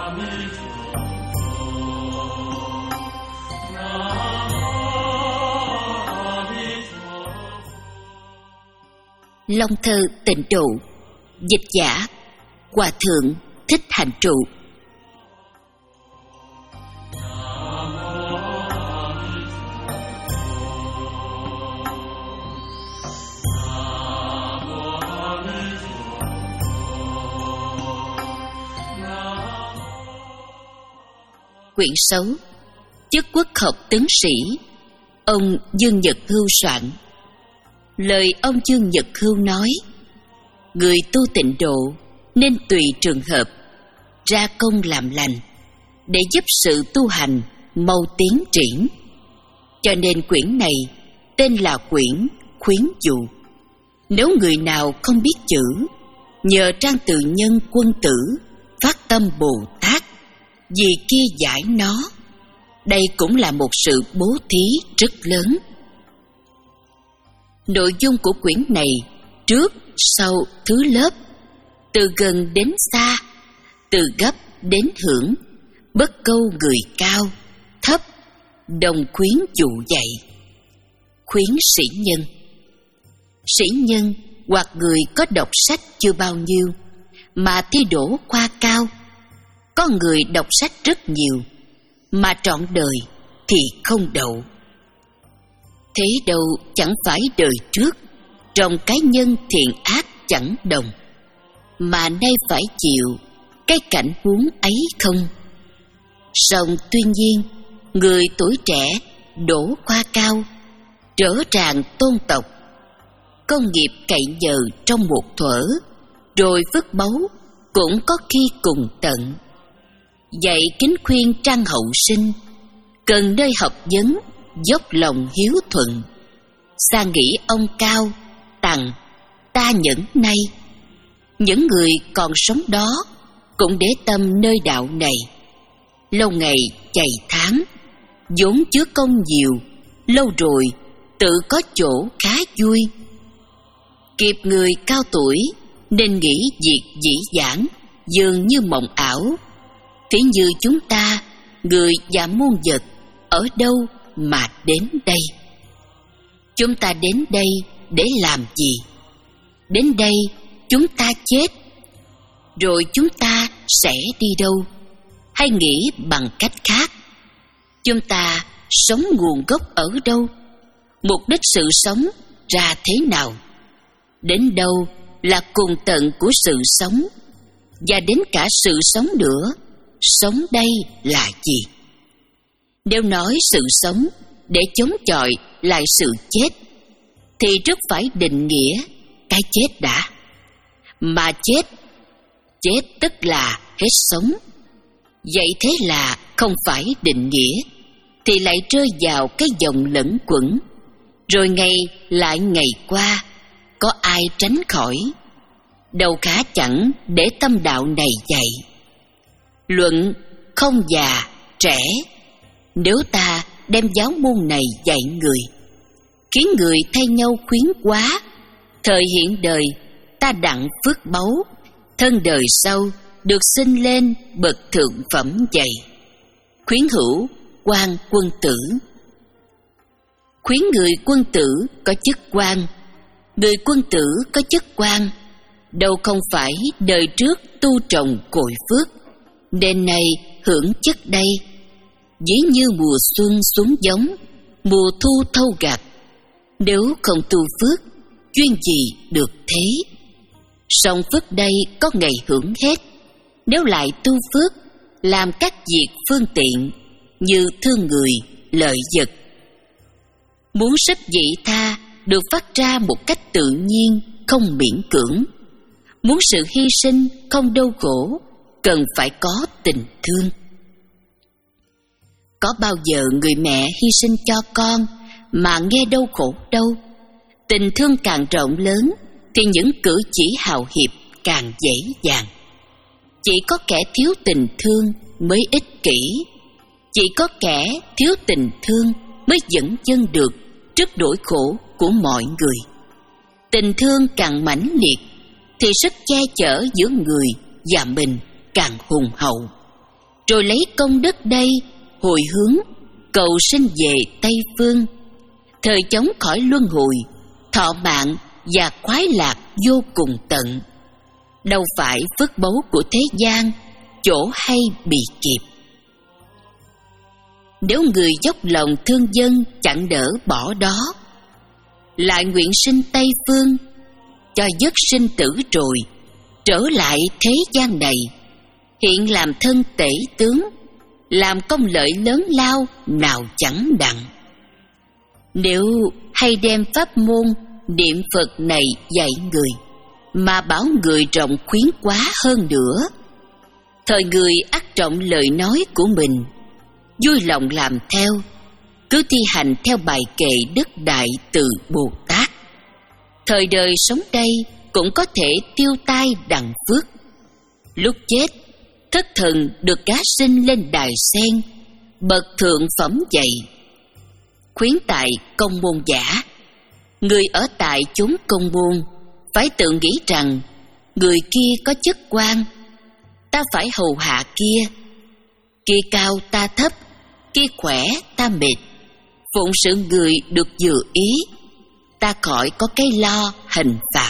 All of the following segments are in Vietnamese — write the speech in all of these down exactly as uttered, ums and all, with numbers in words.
Long thơ tịnh độ. Dịch giả Hòa thượng Thích Hành Trụ. Quyển sáu, chức quốc học tướng sĩ, ông Dương Nhật Hưu soạn. Lời ông Dương Nhật Hưu nói: người tu tịnh độ nên tùy trường hợp ra công làm lành để giúp sự tu hành mau tiến triển. Cho nên quyển này tên là quyển khuyến dụ. Nếu người nào không biết chữ, nhờ trang từ nhân quân tử phát tâm Bồ Tát, vì kia giải nó, đây cũng là một sự bố thí rất lớn. Nội dung của quyển này trước, sau, thứ lớp, từ gần đến xa, từ gấp đến hưởng, bất câu người cao, thấp, đồng khuyến dụ dạy. Khuyến sĩ nhân. Sĩ nhân hoặc người có đọc sách chưa bao nhiêu mà thi đỗ khoa cao. Có người đọc sách rất nhiều mà trọn đời thì không đậu. Thế đâu chẳng phải đời trước trong cái nhân thiện ác chẳng đồng, mà nay phải chịu cái cảnh huống ấy không. Song tuy nhiên, người tuổi trẻ đỗ khoa cao, trở tràng tôn tộc, công nghiệp cậy nhờ trong một thuở, rồi phước báu cũng có khi cùng tận. Dạy kính khuyên trang hậu sinh, cần nơi học vấn dốc lòng hiếu thuận. Xa nghĩ ông cao tặng ta nhẫn nay, những người còn sống đó cũng để tâm nơi đạo này. Lâu ngày chày tháng, vốn chứa công nhiều, lâu rồi tự có chỗ khá vui. Kịp người cao tuổi nên nghĩ việc dĩ dãn dường như mộng ảo. Thế như chúng ta, người và muôn vật, ở đâu mà đến đây? Chúng ta đến đây để làm gì? Đến đây chúng ta chết, rồi chúng ta sẽ đi đâu? Hay nghĩ bằng cách khác, chúng ta sống nguồn gốc ở đâu? Mục đích sự sống ra thế nào? Đến đâu là cùng tận của sự sống? Và đến cả sự sống nữa, sống đây là gì? Nếu nói sự sống để chống chọi lại sự chết, thì trước phải định nghĩa cái chết đã. Mà chết, chết tức là hết sống. Vậy thế là không phải định nghĩa, thì lại rơi vào cái dòng lẫn quẩn, rồi ngày lại ngày qua, có ai tránh khỏi? Đâu khá chẳng để tâm đạo này dạy. Luận không già, trẻ, nếu ta đem giáo môn này dạy người, khiến người thay nhau khuyến quá, thời hiện đời ta đặng phước báu, thân đời sau được sinh lên bậc thượng phẩm dày. Khuyến hữu quan quân tử. Khuyến người quân tử có chức quan, người quân tử có chức quan, đâu không phải đời trước tu trồng cội phước, nên nay hưởng chức đây. Ví như mùa xuân xuống giống, mùa thu thâu gặt, nếu không tu phước, duyên gì được thế? Song phước đây có ngày hưởng hết, nếu lại tu phước, làm các việc phương tiện như thương người, lợi vật. Muốn sức vị tha được phát ra một cách tự nhiên, không miễn cưỡng. Muốn sự hy sinh không đau khổ, cần phải có tình thương. Có bao giờ người mẹ hy sinh cho con mà nghe đau khổ đâu? Tình thương càng rộng lớn thì những cử chỉ hào hiệp càng dễ dàng. Chỉ có kẻ thiếu tình thương mới ích kỷ. Chỉ có kẻ thiếu tình thương mới dẫn chân được trước nỗi khổ của mọi người. Tình thương càng mãnh liệt thì sức che chở giữa người và mình càng hùng hậu. rồi lấy công đức đây hồi hướng cầu sinh về Tây Phương, thời chống khỏi luân hồi, thọ mạng và khoái lạc vô cùng tận. Đâu phải phước báu của thế gian, chỗ hay bị kịp. Nếu người dốc lòng thương dân chẳng đỡ bỏ đó, lại nguyện sinh Tây Phương, cho dứt sinh tử rồi trở lại thế gian này, hiện làm thân tể tướng, làm công lợi lớn lao nào chẳng đặng. Nếu hay đem pháp môn niệm Phật này dạy người, mà bảo người rộng khuyến quá hơn nữa, thời người ắt trọng lời nói của mình, vui lòng làm theo, cứ thi hành theo bài kệ Đức Đại Từ Bồ Tát. Thời đời sống đây cũng có thể tiêu tai đặng phước. Lúc chết, thất thần được cá sinh lên đài sen, bậc thượng phẩm dạy. Khuyến tại công môn giả, người ở tại chốn công môn phải tự nghĩ rằng người kia có chức quan, ta phải hầu hạ kia. Kia cao ta thấp, kia khỏe ta mệt, phụng sự người được vừa ý, ta khỏi có cái lo hình phạt.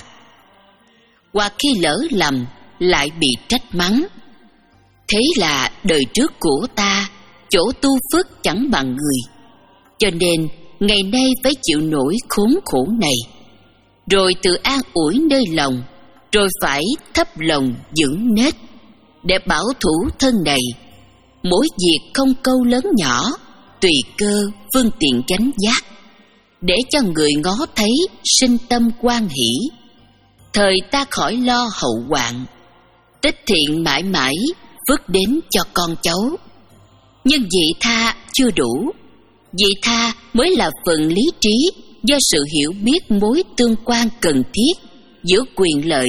Hoặc khi lỡ lầm lại bị trách mắng. Thế là đời trước của ta chỗ tu phước chẳng bằng người, cho nên ngày nay phải chịu nổi khốn khổ này. Rồi tự an ủi nơi lòng, rồi phải thấp lòng dưỡng nết, để bảo thủ thân này. Mỗi việc không câu lớn nhỏ, tùy cơ phương tiện gánh giác, để cho người ngó thấy sinh tâm hoan hỷ. Thời ta khỏi lo hậu hoạn, tích thiện mãi mãi phước đến cho con cháu. Nhưng vị tha chưa đủ, vị tha mới là phần lý trí, do sự hiểu biết mối tương quan cần thiết giữa quyền lợi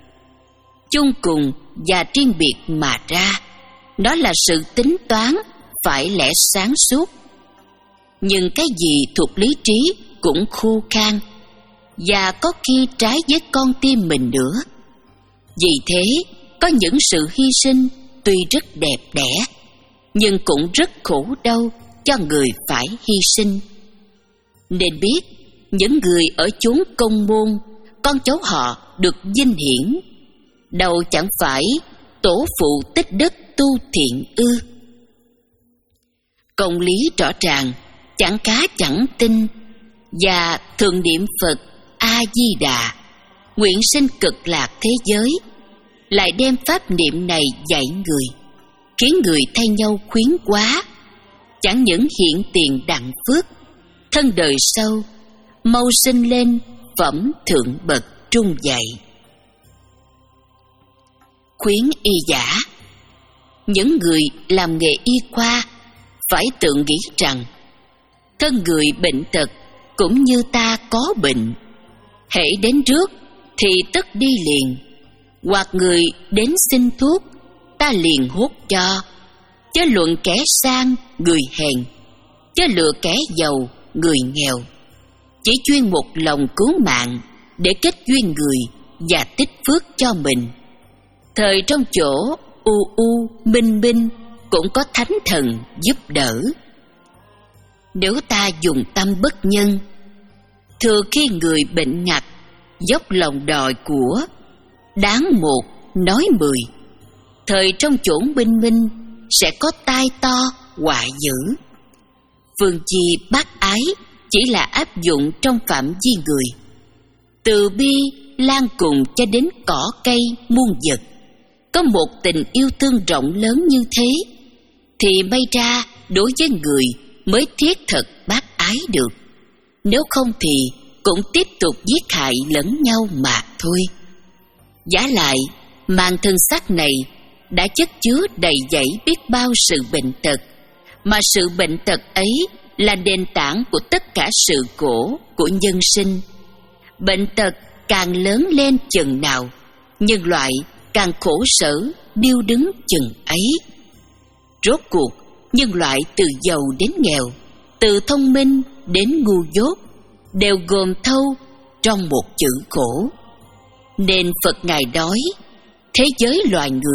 chung cùng và riêng biệt mà ra. Đó là sự tính toán phải lẽ sáng suốt. Nhưng cái gì thuộc lý trí cũng khô khan, và có khi trái với con tim mình nữa. Vì thế, có những sự hy sinh tuy rất đẹp đẽ, nhưng cũng rất khổ đau cho người phải hy sinh. Nên biết, những người ở chốn công môn, con cháu họ được vinh hiển, đâu chẳng phải tổ phụ tích đức tu thiện ư. Công lý rõ ràng, chẳng cá chẳng tinh, và thường niệm Phật A-di-đà, nguyện sinh cực lạc thế giới, lại đem pháp niệm này dạy người, khiến người thay nhau khuyến quá, chẳng những hiện tiền đặng phước, thân đời sau mau sinh lên phẩm thượng bậc trung dạy. Khuyến y giả. Những người làm nghề y khoa phải tự nghĩ rằng thân người bệnh tật cũng như ta có bệnh, hễ đến trước thì tức đi liền, hoặc người đến xin thuốc ta liền hốt cho. Chớ luận kẻ sang người hèn, chớ lựa kẻ giàu người nghèo, chỉ chuyên một lòng cứu mạng để kết duyên người và tích phước cho mình. Thời trong chỗ u u minh minh cũng có thánh thần giúp đỡ. Nếu ta dùng tâm bất nhân, thừa khi người bệnh ngặt dốc lòng đòi của, đáng một nói mười, thời trong chốn minh minh sẽ có tai to họa dữ. Phương chi bác ái chỉ là áp dụng trong phạm vi người, từ bi lan cùng cho đến cỏ cây muôn vật. Có một tình yêu thương rộng lớn như thế, thì may ra đối với người mới thiết thực bác ái được. Nếu không thì cũng tiếp tục giết hại lẫn nhau mà thôi. Vả lại, màn thân xác này đã chất chứa đầy dẫy biết bao sự bệnh tật, mà sự bệnh tật ấy là nền tảng của tất cả sự khổ của nhân sinh. Bệnh tật càng lớn lên chừng nào, nhân loại càng khổ sở điêu đứng chừng ấy. Rốt cuộc, nhân loại từ giàu đến nghèo, từ thông minh đến ngu dốt, đều gồm thâu trong một chữ khổ. Nên Phật Ngài nói, thế giới loài người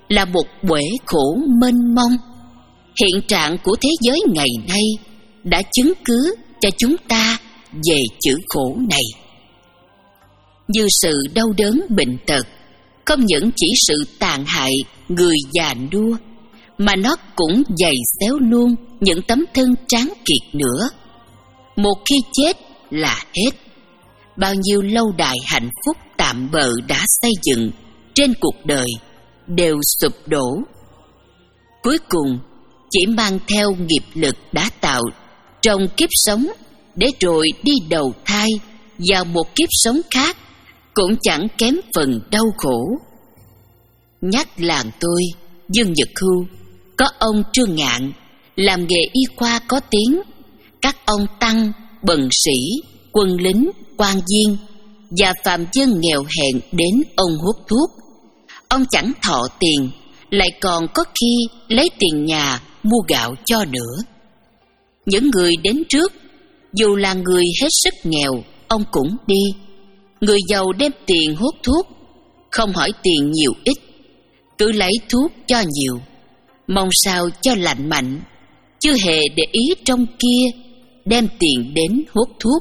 là một bể khổ mênh mông. Hiện trạng của thế giới ngày nay đã chứng cứ cho chúng ta về chữ khổ này. Như sự đau đớn bệnh tật không những chỉ sự tàn hại người già nua, mà nó cũng giày xéo luôn những tấm thân tráng kiệt nữa. Một khi chết là hết. Bao nhiêu lâu đài hạnh phúc tạm bợ đã xây dựng trên cuộc đời đều sụp đổ. Cuối cùng chỉ mang theo nghiệp lực đã tạo trong kiếp sống, để rồi đi đầu thai vào một kiếp sống khác, cũng chẳng kém phần đau khổ. Nhắc làng tôi, Dương Nhật Hưu, có ông Trương Ngạn làm nghề y khoa có tiếng, các ông tăng, bần sĩ, quân lính, quan viên và phàm dân nghèo hèn đến ông hút thuốc. Ông chẳng thọ tiền, lại còn có khi lấy tiền nhà mua gạo cho nữa. Những người đến trước, dù là người hết sức nghèo, ông cũng đi. Người giàu đem tiền hút thuốc, không hỏi tiền nhiều ít, cứ lấy thuốc cho nhiều, mong sao cho lành mạnh, chưa hề để ý trong kia, đem tiền đến hút thuốc.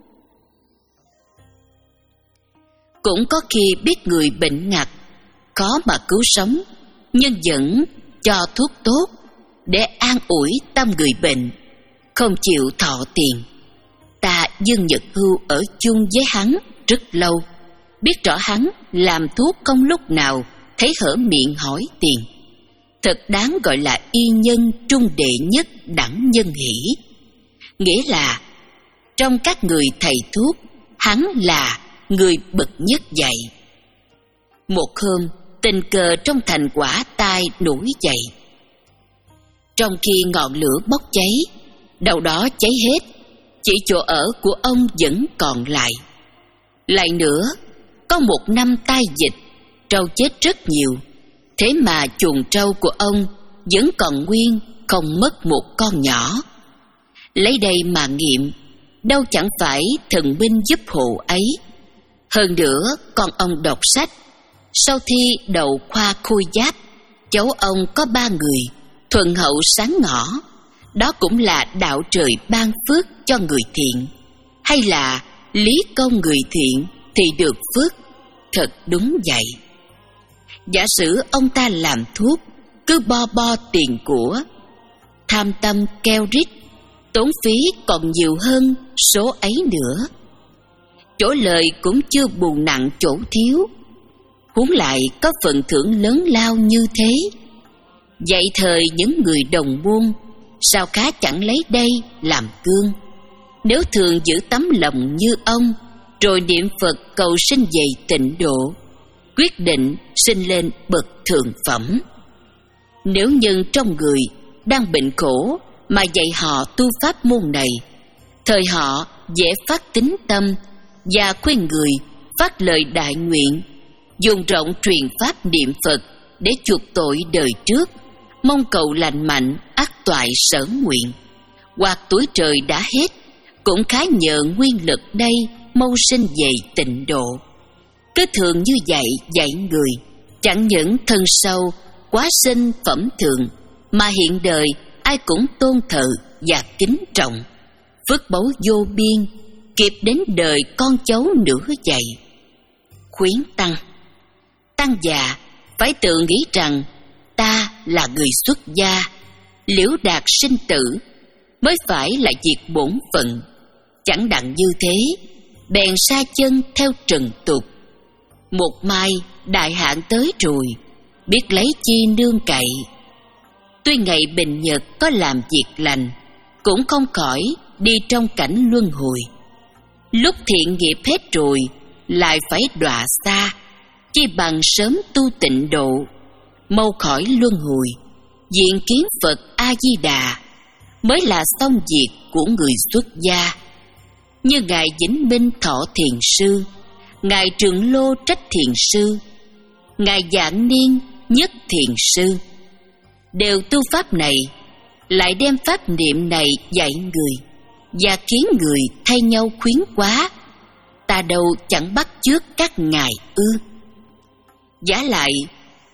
Cũng có khi biết người bệnh ngặt, khó mà cứu sống, nhưng vẫn cho thuốc tốt để an ủi tâm người bệnh, không chịu thọ tiền. Ta Dương Nhật Hưu ở chung với hắn rất lâu, biết rõ hắn làm thuốc không lúc nào thấy hở miệng hỏi tiền. Thật đáng gọi là y nhân trung đệ nhất đẳng nhân hỷ. Nghĩa là trong các người thầy thuốc, hắn là người bậc nhất dạy. Một hôm, tình cờ trong thành quả tai nổi dậy. Trong khi ngọn lửa bốc cháy, đầu đó cháy hết, chỉ chỗ ở của ông vẫn còn lại. Lại nữa, có một năm tai dịch, trâu chết rất nhiều, thế mà chuồng trâu của ông vẫn còn nguyên, không mất một con nhỏ. Lấy đây mà nghiệm, đâu chẳng phải thần binh giúp hộ ấy. Hơn nữa, con ông đọc sách, sau thi đậu khoa khôi giáp, cháu ông có ba người, thuần hậu sáng ngõ. Đó cũng là đạo trời ban phước cho người thiện, hay là lý công người thiện thì được phước, thật đúng vậy. Giả sử ông ta làm thuốc, cứ bo bo tiền của, tham tâm keo rít, tốn phí còn nhiều hơn số ấy nữa. Chỗ lời cũng chưa bù nặng chỗ thiếu, huống lại có phần thưởng lớn lao như thế. Vậy thời những người đồng buôn, sao cá chẳng lấy đây làm cương? Nếu thường giữ tấm lòng như ông, rồi niệm Phật cầu sinh về tịnh độ, quyết định sinh lên bậc thượng phẩm. Nếu nhân trong người đang bệnh khổ mà dạy họ tu pháp môn này, thời họ dễ phát tín tâm và khuyên người phát lời đại nguyện, dùng rộng truyền pháp niệm Phật để chuộc tội đời trước, mong cầu lành mạnh ắt toại sở nguyện. Hoặc tuổi trời đã hết, cũng khá nhờ nguyên lực đây mau sinh về tịnh độ. Cứ thường như vậy dạy người, chẳng những thân sâu quá sinh phẩm thượng, mà hiện đời ai cũng tôn thờ và kính trọng. Phước báu vô biên, kịp đến đời con cháu nữa vậy. Khuyến tăng, tăng già phải tự nghĩ rằng ta là người xuất gia, liễu đạt sinh tử mới phải là việc bổn phận. Chẳng đặng như thế, bèn sa chân theo trần tục. Một mai đại hạn tới rồi, biết lấy chi nương cậy. Tuy ngày bình nhật có làm việc lành, cũng không khỏi đi trong cảnh luân hồi. Lúc thiện nghiệp hết rồi, lại phải đọa xa, chi bằng sớm tu tịnh độ, mau khỏi luân hồi, diện kiến Phật A-di-đà, mới là xong việc của người xuất gia. Như Ngài Vĩnh Minh Thọ Thiền Sư, Ngài Trường Lô Trách Thiền Sư, Ngài Dạng Niên Nhất Thiền Sư, đều tu pháp này, lại đem pháp niệm này dạy người, và khiến người thay nhau khuyến quá. Ta đâu chẳng bắt chước các ngài ư? Giả lại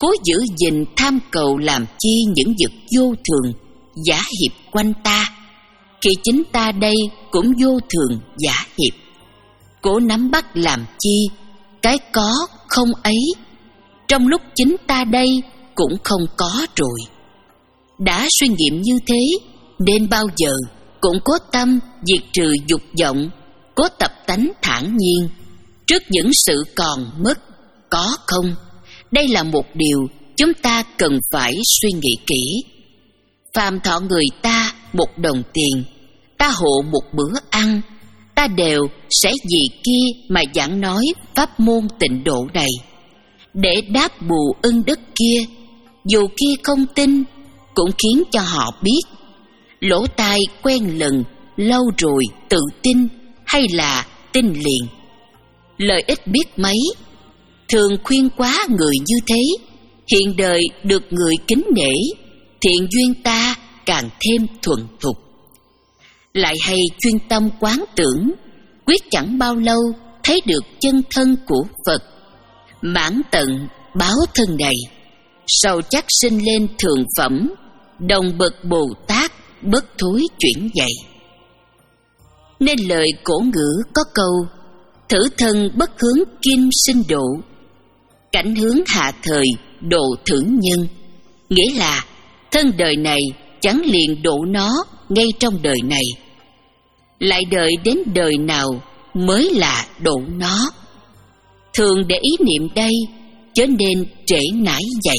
cố giữ gìn tham cầu làm chi những vật vô thường, giả hiệp quanh ta, khi chính ta đây cũng vô thường giả hiệp. Cố nắm bắt làm chi cái có không ấy, trong lúc chính ta đây cũng không có rồi. Đã suy nghiệm như thế, nên bao giờ cũng cố tâm diệt trừ dục vọng, cố tập tánh thản nhiên trước những sự còn mất, có không. Đây là một điều chúng ta cần phải suy nghĩ kỹ. Phàm thọ người ta một đồng tiền, ta hộ một bữa ăn, ta đều sẽ vì kia mà giảng nói pháp môn tịnh độ này, để đáp bù ân đức kia. Dù kia không tin, cũng khiến cho họ biết. Lỗ tai quen lần, lâu rồi tự tin, hay là tin liền. Lợi ích biết mấy, thường khuyên quá người như thế, hiện đời được người kính nể, thiện duyên ta càng thêm thuần thục. Lại hay chuyên tâm quán tưởng, quyết chẳng bao lâu thấy được chân thân của Phật. Mãn tận báo thân này, sau chắc sinh lên thượng phẩm, đồng bậc Bồ Tát bất thối chuyển dậy. Nên lời cổ ngữ có câu: thử thân bất hướng kim sinh độ, cảnh hướng hạ thời độ thử nhân. Nghĩa là thân đời này chẳng liền độ nó ngay trong đời này, lại đợi đến đời nào mới là độ nó. Thường để ý niệm đây, chớ nên trễ nải vậy.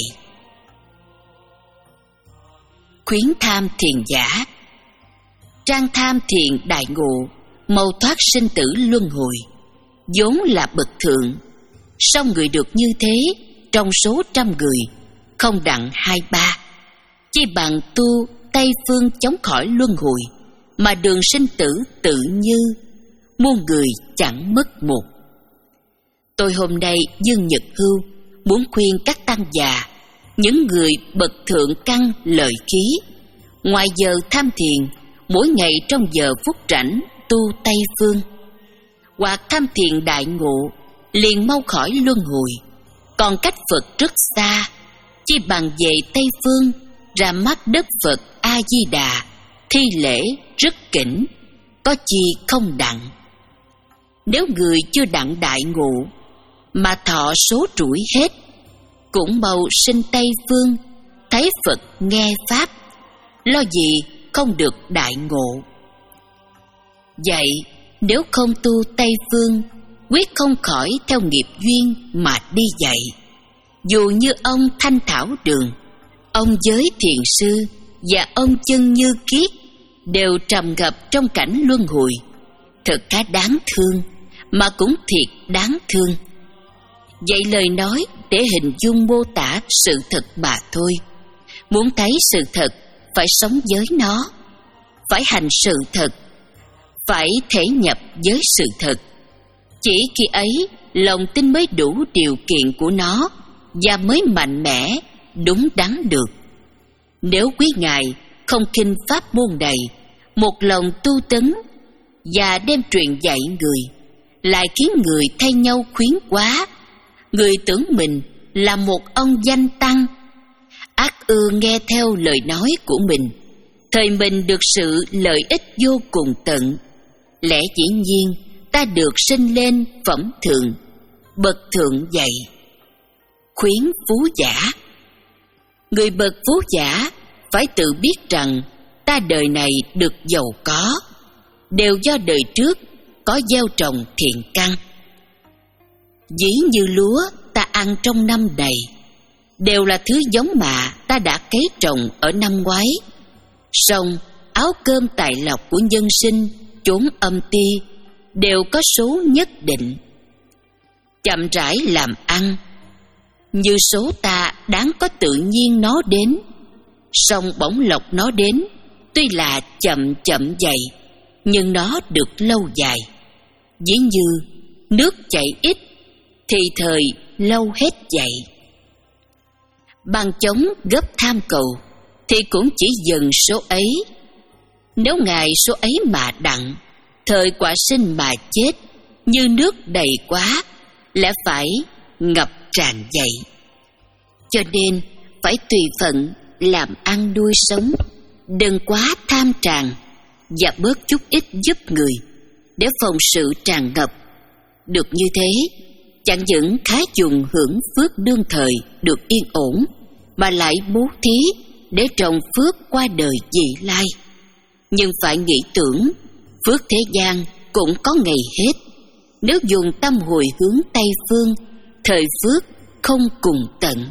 Khuyến tham thiền giả. Trang tham thiền đại ngộ, mau thoát sinh tử luân hồi, vốn là bậc thượng. Song người được như thế, trong số trăm người không đặng hai ba. Chi bằng tu Tây phương chống khỏi luân hồi, mà đường sinh tử tự như, muôn người chẳng mất một. Tôi hôm nay dương nhật hưu, muốn khuyên các tăng già, những người bậc thượng căn lợi khí, ngoài giờ tham thiền, mỗi ngày trong giờ phút rảnh tu Tây phương, hoặc tham thiền đại ngộ, liền mau khỏi luân hồi. Còn cách Phật rất xa, chi bằng về Tây phương, ra mắt đất Phật A Di Đà, thi lễ rất kính, có chi không đặng. Nếu người chưa đặng đại ngộ, mà thọ số trũi hết, cũng mau sinh Tây phương, thấy Phật nghe pháp, lo gì không được đại ngộ. Vậy nếu không tu Tây phương, quyết không khỏi theo nghiệp duyên mà đi dạy. Dù như ông Thanh Thảo Đường, ông Giới Thiền Sư và ông Chân Như Kiết đều trầm ngập trong cảnh luân hồi, thật khá đáng thương, mà cũng thiệt đáng thương. Vậy lời nói để hình dung mô tả sự thật mà thôi. Muốn thấy sự thật, phải sống với nó, phải hành sự thật, phải thể nhập với sự thật. Chỉ khi ấy, lòng tin mới đủ điều kiện của nó, và mới mạnh mẽ, đúng đắn được. Nếu quý ngài không khinh pháp môn này, một lòng tu tấn và đem truyền dạy người, lại khiến người thay nhau khuyến quá, người tưởng mình là một ông danh tăng, ác ưa nghe theo lời nói của mình, thời mình được sự lợi ích vô cùng tận. Lẽ dĩ nhiên ta được sinh lên phẩm thượng, bậc thượng dạy. Khuyến phú giả. Người bậc phú giả phải tự biết rằng ta đời này được giàu có, đều do đời trước có gieo trồng thiện căn. Ví như lúa ta ăn trong năm này, đều là thứ giống mà ta đã cấy trồng ở năm ngoái. Song áo cơm tài lộc của nhân sinh chốn âm ti đều có số nhất định. Chậm rãi làm ăn, như số ta đáng có tự nhiên nó đến, song bỗng lộc nó đến, tuy là chậm chậm vậy, nhưng nó được lâu dài. Ví như nước chảy ít, thì thời lâu hết vậy. Bằng chống gấp tham cầu, thì cũng chỉ dần số ấy. Nếu ngài số ấy mà đặng, thời quả sinh mà chết, như nước đầy quá, lẽ phải ngập tràn dậy. Cho nên phải tùy phận làm ăn nuôi sống, đừng quá tham tràn và bớt chút ít giúp người để phòng sự tràn ngập. Được như thế, chẳng những khá dùng hưởng phước đương thời được yên ổn, mà lại bố thí để trồng phước qua đời vị lai. Nhưng phải nghĩ tưởng, phước thế gian cũng có ngày hết. Nếu dùng tâm hồi hướng Tây Phương, thời phước không cùng tận.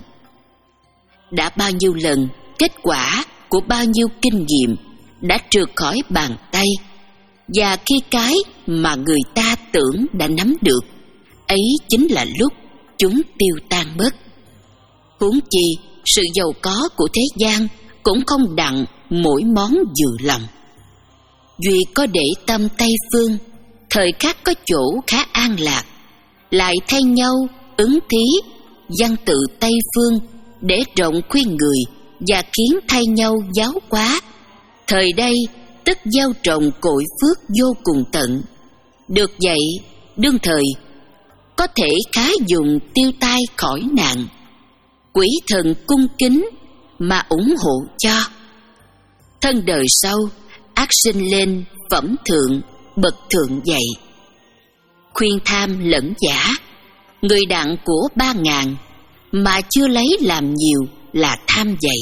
Đã bao nhiêu lần, kết quả của bao nhiêu kinh nghiệm đã trượt khỏi bàn tay, và khi cái mà người ta tưởng đã nắm được, ấy chính là lúc chúng tiêu tan mất. Huống chi, sự giàu có của thế gian cũng không đặng mỗi món vừa lòng. Duy có để tâm Tây Phương, thời khắc có chỗ khá an lạc, lại thay nhau ứng thí văn tự Tây Phương để rộng khuyên người và khiến thay nhau giáo hóa. Thời đây tức gieo trồng cội phước vô cùng tận. Được vậy, đương thời có thể khá dùng tiêu tai khỏi nạn. Quỷ thần cung kính mà ủng hộ cho. Thân đời sau ác sinh lên phẩm thượng, bậc thượng dạy. Khuyên tham lẫn giả, người đặng của ba ngàn mà chưa lấy làm nhiều là tham dạy.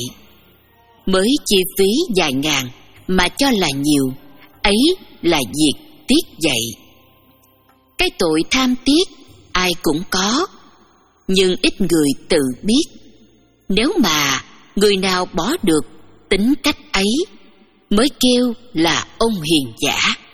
Mới chi phí vài ngàn mà cho là nhiều, ấy là việc tiết dạy. Cái tội tham tiết ai cũng có, nhưng ít người tự biết. Nếu mà người nào bỏ được tính cách ấy, mới kêu là ông hiền giả.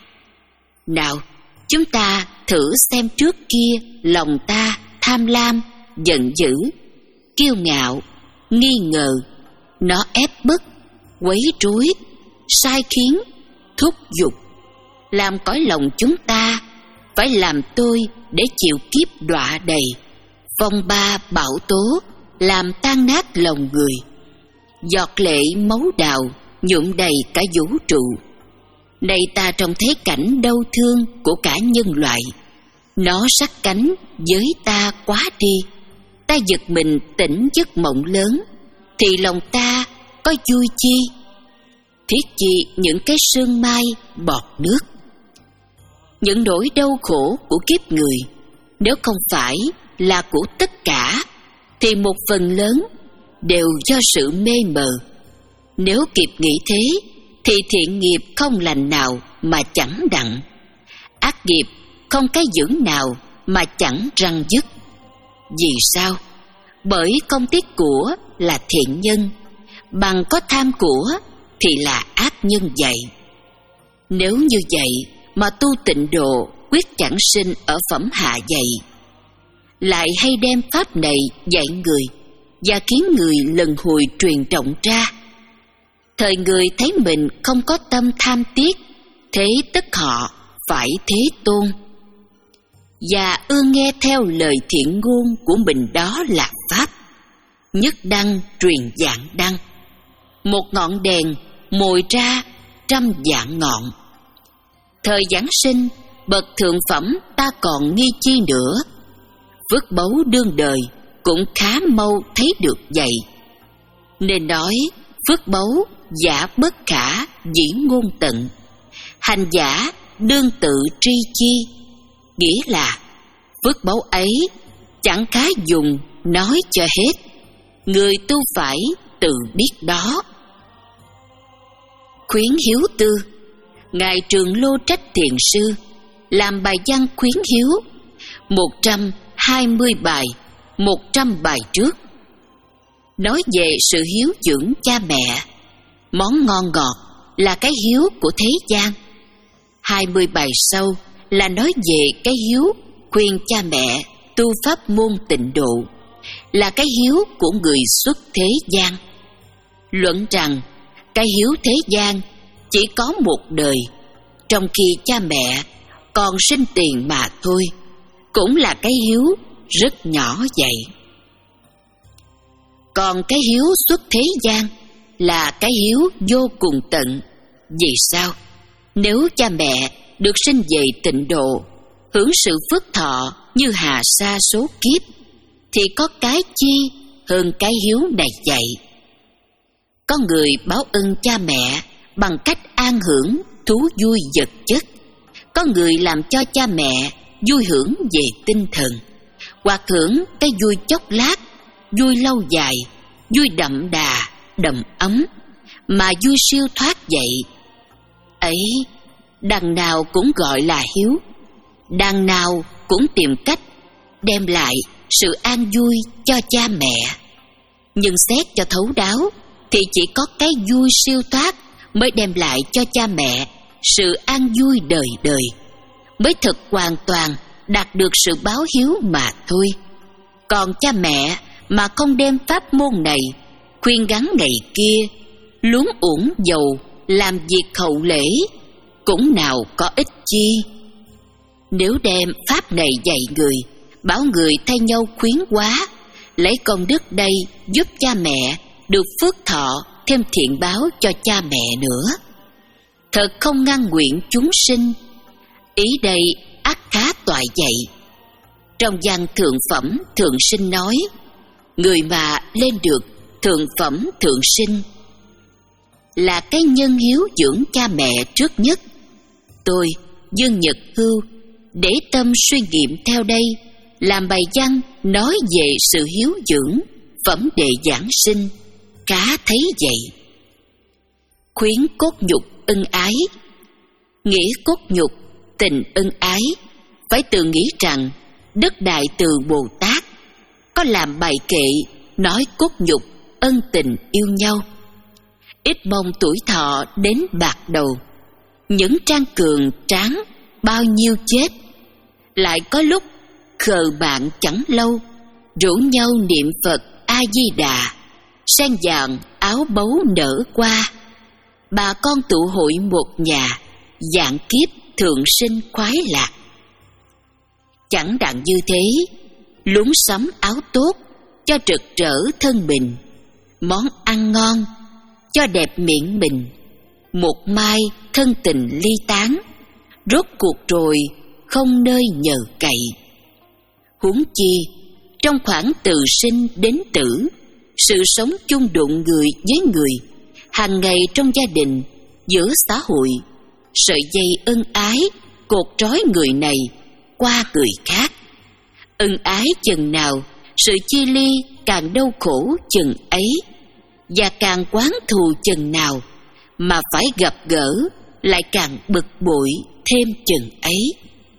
Nào, chúng ta thử xem trước kia lòng ta tham lam, giận dữ, kiêu ngạo, nghi ngờ, nó ép bức, quấy rối, sai khiến, thúc giục, làm cõi lòng chúng ta phải làm tôi để chịu kiếp đọa đầy, phong ba bão tố làm tan nát lòng người. Giọt lệ máu đào nhuộm đầy cả vũ trụ. Này ta trông thấy cảnh đau thương của cả nhân loại, nó sát cánh với ta quá đi. Ta giật mình tỉnh giấc mộng lớn, thì lòng ta có vui chi? Thiết chi những cái sương mai bọt nước. Những nỗi đau khổ của kiếp người, nếu không phải là của tất cả, thì một phần lớn đều do sự mê mờ. Nếu kịp nghĩ thế, thì thiện nghiệp không lành nào mà chẳng đặng, ác nghiệp không cái dưỡng nào mà chẳng răng dứt. Vì sao? Bởi không tiếc của là thiện nhân, bằng có tham của thì là ác nhân vậy. Nếu như vậy mà tu tịnh độ quyết chẳng sinh ở phẩm hạ vậy, lại hay đem pháp này dạy người và khiến người lần hồi truyền trọng ra. Thời người thấy mình không có tâm tham tiếc, thế tất họ phải thế tôn, và ưa nghe theo lời thiện ngôn của mình, đó là pháp. Nhất đăng truyền vạn đăng, một ngọn đèn mồi ra trăm vạn ngọn. Thời Giáng sinh bậc thượng phẩm ta còn nghi chi nữa, phước báu đương đời cũng khá mau thấy được vậy. Nên nói phước báu giả bất khả dĩ ngôn tận, hành giả đương tự tri chi. Nghĩa là phước báu ấy chẳng khá dùng nói cho hết, người tu phải tự biết đó. Khuyến hiếu tư. Ngài Trường Lô Trách Thiền Sư làm bài văn khuyến hiếu một trăm hai mươi bài, một trăm bài trước, nói về sự hiếu dưỡng cha mẹ. Món ngon ngọt là cái hiếu của thế gian. Hai mươi bài sau là nói về cái hiếu khuyên cha mẹ tu pháp môn tịnh độ, là cái hiếu của người xuất thế gian. Luận rằng cái hiếu thế gian chỉ có một đời, trong khi cha mẹ còn sinh tiền mà thôi, cũng là cái hiếu rất nhỏ vậy. Còn cái hiếu xuất thế gian là cái hiếu vô cùng tận. Vì sao? Nếu cha mẹ được sinh về tịnh độ, hưởng sự phước thọ như hà sa số kiếp, thì có cái chi hơn cái hiếu này dạy. Có người báo ơn cha mẹ bằng cách an hưởng thú vui vật chất, có người làm cho cha mẹ vui hưởng về tinh thần, hoặc hưởng cái vui chốc lát, vui lâu dài, vui đậm đà, đầm ấm, mà vui siêu thoát vậy. Ấy, đằng nào cũng gọi là hiếu, đằng nào cũng tìm cách đem lại sự an vui cho cha mẹ. Nhưng xét cho thấu đáo thì chỉ có cái vui siêu thoát mới đem lại cho cha mẹ sự an vui đời đời, mới thực hoàn toàn đạt được sự báo hiếu mà thôi. Còn cha mẹ mà không đem pháp môn này khuyên gắn ngày kia, luống uổng dầu làm việc hậu lễ, cũng nào có ích chi. Nếu đem pháp này dạy người, bảo người thay nhau khuyến hóa, lấy công đức đây giúp cha mẹ được phước thọ, thêm thiện báo cho cha mẹ nữa, thật không ngăn nguyện chúng sinh. Ý đây ắt khá toại dạy. Trong văn Thượng Phẩm Thượng Sinh nói, người mà lên được Thượng Phẩm Thượng Sinh là cái nhân hiếu dưỡng cha mẹ trước nhất. Tôi, Dương Nhật Hưu, để tâm suy nghiệm theo đây, làm bài văn nói về sự hiếu dưỡng, phẩm đệ giảng sinh, cá thấy vậy. Khuyến cốt nhục ân ái. Nghĩa cốt nhục, tình ân ái, phải tự nghĩ rằng Đức Đại Từ Bồ Tát có làm bài kệ nói cốt nhục ân tình yêu nhau. Ít mong tuổi thọ đến bạc đầu, những trang cường tráng bao nhiêu chết. Lại có lúc khờ bạn chẳng lâu, rủ nhau niệm Phật A-di-đà, sen vàng áo bấu nở qua. Bà con tụ hội một nhà, vạn kiếp thường sinh khoái lạc. Chẳng đặng như thế, lúng sắm áo tốt cho rực rỡ thân mình, món ăn ngon cho đẹp miệng mình, một mai thân tình ly tán, rốt cuộc rồi không nơi nhờ cậy. Huống chi trong khoảng từ sinh đến tử, sự sống chung đụng người với người, hàng ngày trong gia đình, giữa xã hội, sợi dây ân ái cột trói người này qua người khác. Ân ái chừng nào, sự chia ly càng đau khổ chừng ấy, và càng oán thù chừng nào, mà phải gặp gỡ lại càng bực bội thêm chừng ấy.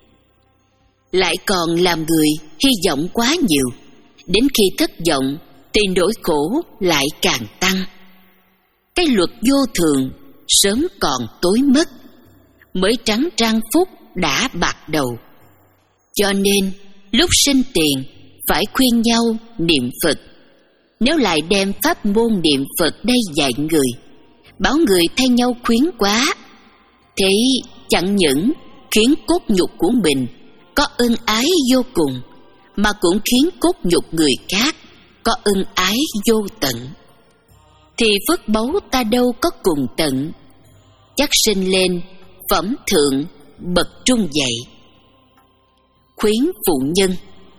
Lại còn làm người hy vọng quá nhiều, đến khi thất vọng thì nỗi khổ lại càng tăng. Cái luật vô thường sớm còn tối mất, mới trắng trang phúc đã bạc đầu. Cho nên lúc sinh tiền phải khuyên nhau niệm Phật. Nếu lại đem pháp môn niệm Phật đây dạy người, bảo người thay nhau khuyến quá, thế chẳng những khiến cốt nhục của mình có ân ái vô cùng, mà cũng khiến cốt nhục người khác có ân ái vô tận. Thì phước báu ta đâu có cùng tận, chắc sinh lên phẩm thượng bậc trung dạy. Khuyến phụ nhân.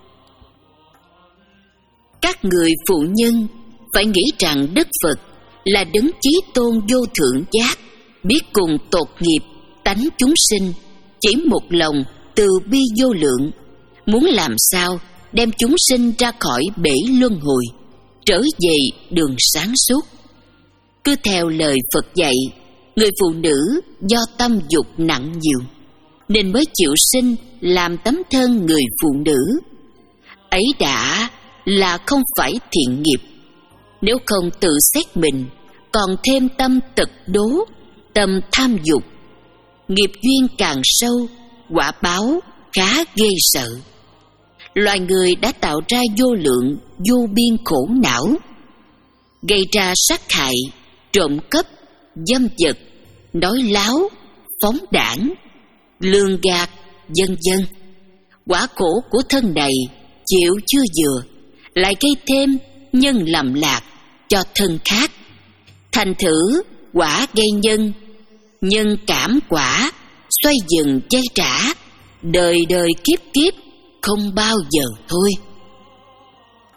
Các người phụ nhân phải nghĩ rằng Đức Phật là đấng chí tôn vô thượng giác, biết cùng tột nghiệp tánh chúng sinh, chỉ một lòng từ bi vô lượng, muốn làm sao đem chúng sinh ra khỏi bể luân hồi, trở về đường sáng suốt. Cứ theo lời Phật dạy, người phụ nữ do tâm dục nặng nhiều, nên mới chịu sinh làm tấm thân người phụ nữ. Ấy đã là không phải thiện nghiệp. Nếu không tự xét mình, còn thêm tâm tật đố, tâm tham dục, nghiệp duyên càng sâu, quả báo khá ghê sợ. Loài người đã tạo ra vô lượng vô biên khổ não, gây ra sát hại, trộm cắp, dâm dật, nói láo, phóng đảng, lường gạt, vân vân. Quả khổ của thân này chịu chưa vừa, lại gây thêm nhân lầm lạc cho thân khác. Thành thử quả gây nhân, nhân cảm quả, xoay dần dây trả, đời đời kiếp kiếp không bao giờ thôi.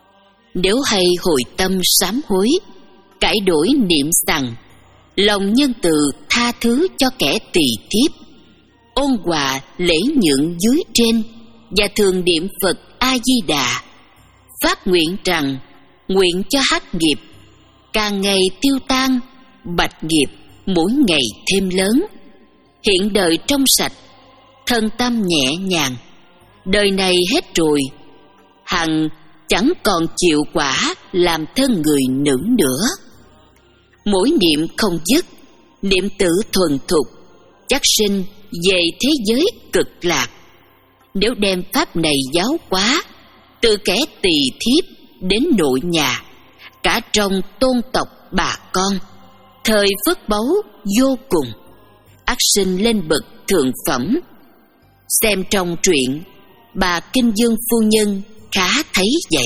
Nếu hay hồi tâm sám hối, cải đổi niệm xằng, lòng nhân từ tha thứ cho kẻ tỳ thiếp, ôn hòa lễ nhượng dưới trên và thường niệm Phật A Di Đà, phát nguyện rằng nguyện cho hắc nghiệp càng ngày tiêu tan, bạch nghiệp mỗi ngày thêm lớn, hiện đời trong sạch, thân tâm nhẹ nhàng, đời này hết rồi, hằng chẳng còn chịu quả làm thân người nữ nữa. Mỗi niệm không dứt, niệm tử thuần thục, chắc sinh về thế giới cực lạc. Nếu đem pháp này giáo hóa, từ kẻ tỳ thiếp đến nội nhà, cả trong tôn tộc bà con, thời phước báu vô cùng, ắt sinh lên bậc thượng phẩm. Xem trong truyện, bà Kinh Dương phu nhân khá thấy vậy.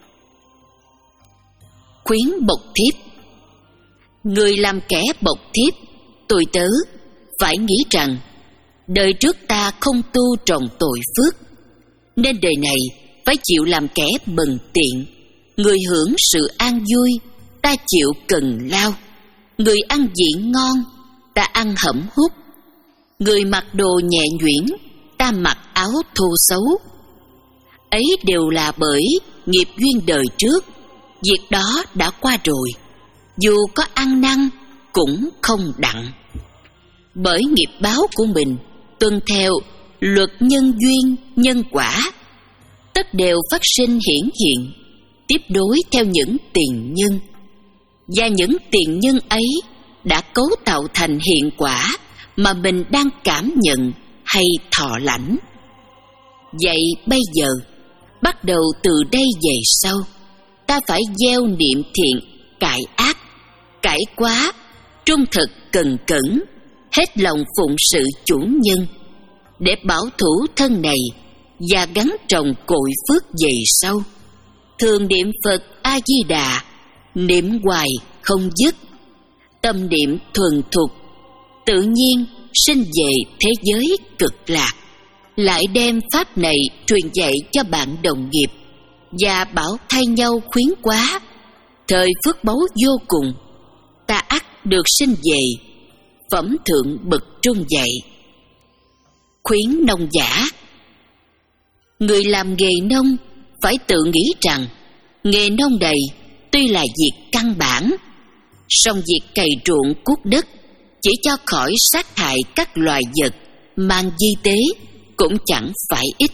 Khuyến bộc thiếp. Người làm kẻ bộc thiếp, tôi tớ phải nghĩ rằng đời trước ta không tu trồng tội phước, nên đời này phải chịu làm kẻ bần tiện. Người hưởng sự an vui, ta chịu cần lao. Người ăn vị ngon, ta ăn hẩm hút. Người mặc đồ nhẹ nhuyễn, ta mặc áo thô xấu. Ấy đều là bởi nghiệp duyên đời trước, việc đó đã qua rồi, dù có ăn năn cũng không đặng. Bởi nghiệp báo của mình tuân theo luật nhân duyên nhân quả, tất đều phát sinh hiển hiện, tiếp đối theo những tiền nhân. Và những tiền nhân ấy đã cấu tạo thành hiện quả mà mình đang cảm nhận hay thọ lãnh. Vậy bây giờ, bắt đầu từ đây về sau, ta phải gieo niệm thiện, cải ác, cải quá, trung thực cần cẩn, hết lòng phụng sự chủ nhân, để bảo thủ thân này và gắn trồng cội phước về sau. Thường niệm Phật A Di Đà, niệm hoài không dứt, tâm niệm thuần thục, tự nhiên sinh về thế giới cực lạc. Lại đem pháp này truyền dạy cho bạn đồng nghiệp và bảo thay nhau khuyến quá, thời phước báu vô cùng, ta ắt được sinh về phẩm thượng bậc trung vậy. Khuyến nông giả. Người làm nghề nông phải tự nghĩ rằng nghề nông này tuy là việc căn bản, song việc cày ruộng cuốc đất chỉ cho khỏi sát hại các loài vật mang di tế cũng chẳng phải ít.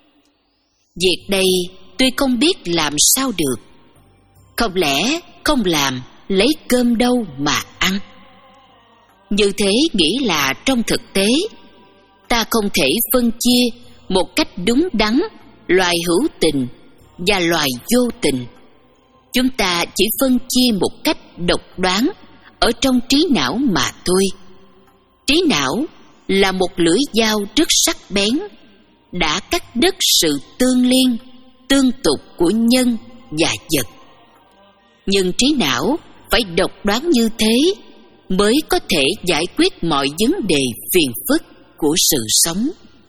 Việc đây tuy không biết làm sao được, không lẽ không làm lấy cơm đâu mà ăn. Như thế nghĩ là trong thực tế, ta không thể phân chia một cách đúng đắn loài hữu tình và loài vô tình. Chúng ta chỉ phân chia một cách độc đoán ở trong trí não mà thôi. Trí não là một lưỡi dao rất sắc bén, đã cắt đứt sự tương liên, tương tục của nhân và vật. Nhưng trí não phải độc đoán như thế mới có thể giải quyết mọi vấn đề phiền phức của sự sống.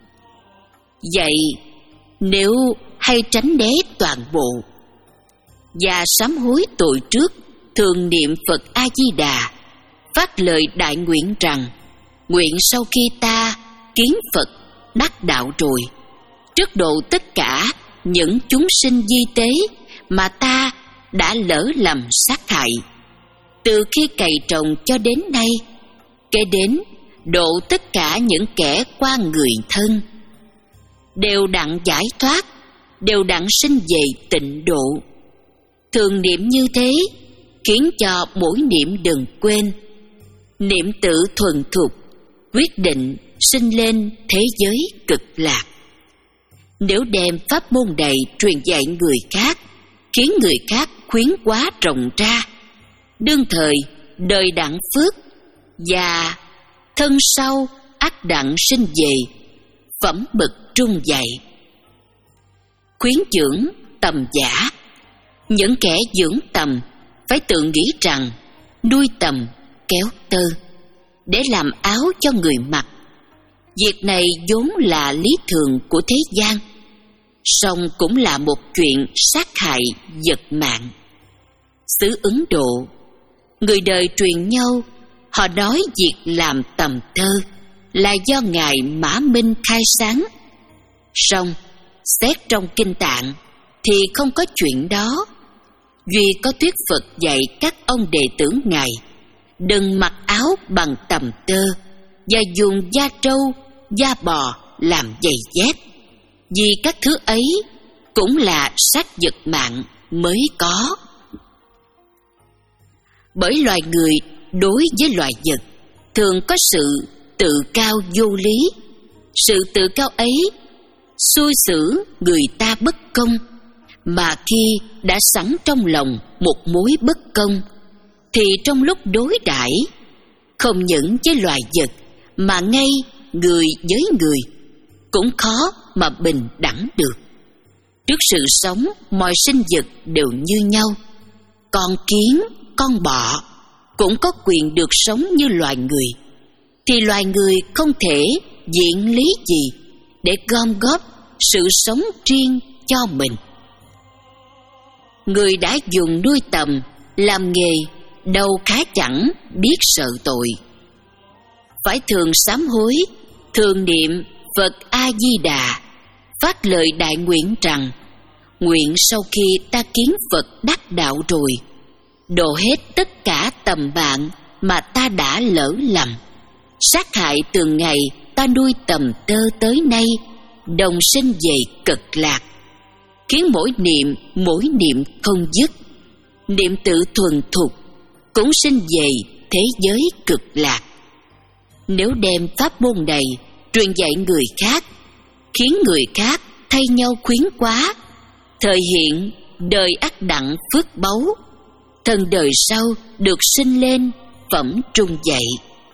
Vậy nếu hay tránh né toàn bộ và sám hối tội trước, thường niệm Phật A Di Đà, phát lời đại nguyện rằng nguyện sau khi ta kiến Phật đắc đạo rồi, trước độ tất cả những chúng sinh di tế mà ta đã lỡ lầm sát hại, từ khi cày trồng cho đến nay, kế đến độ tất cả những kẻ qua người thân, đều đặng giải thoát, đều đặng sinh về tịnh độ. Thường niệm như thế khiến cho mỗi niệm đừng quên, niệm tự thuần thục, quyết định sinh lên thế giới cực lạc. Nếu đem pháp môn này truyền dạy người khác, khiến người khác khuyến quá rộng ra, đương thời đời đặng phước, và thân sau ắt đặng sinh về phẩm bậc trung dạy. Khuyến dưỡng tầm giả. Những kẻ dưỡng tầm phải tự nghĩ rằng nuôi tầm kéo tơ để làm áo cho người mặc. Việc này vốn là lý thường của thế gian. song cũng là một chuyện sát hại vật mạng. Xứ Ấn Độ, người đời truyền nhau, họ nói việc làm tầm tơ là do Ngài Mã Minh khai sáng. Song xét trong kinh Tạng thì không có chuyện đó. Duy có thuyết Phật dạy các ông đệ tử Ngài đừng mặc áo bằng tầm tơ và dùng da trâu, da bò làm giày dép, vì các thứ ấy cũng là sát vật mạng mới có. Bởi loài người đối với loài vật thường có sự tự cao vô lý. Sự tự cao ấy xui xử người ta bất công, mà khi đã sẵn trong lòng một mối bất công thì trong lúc đối đãi không những với loài vật mà ngay người với người cũng khó mà bình đẳng được. Trước sự sống, mọi sinh vật đều như nhau. Con kiến, con bọ cũng có quyền được sống như loài người, thì loài người không thể viện lý gì để gom góp sự sống riêng cho mình. Người đã dùng nuôi tầm làm nghề, đâu khá chẳng biết sợ tội. Phải thường sám hối, thường niệm Phật A-di-đà, phát lời đại nguyện rằng: nguyện sau khi ta kiến Phật đắc đạo rồi, độ hết tất cả tầm bạn mà ta đã lỡ lầm, sát hại từ ngày ta nuôi tầm tơ tới nay, đồng sinh về cực lạc, khiến mỗi niệm mỗi niệm không dứt, niệm tự thuần thục cũng sinh về thế giới cực lạc. Nếu đem pháp môn này truyền dạy người khác, khiến người khác thay nhau khuyến quá, thời hiện đời ắt đặng phước báu, thần đời sau được sinh lên phẩm trung dạy.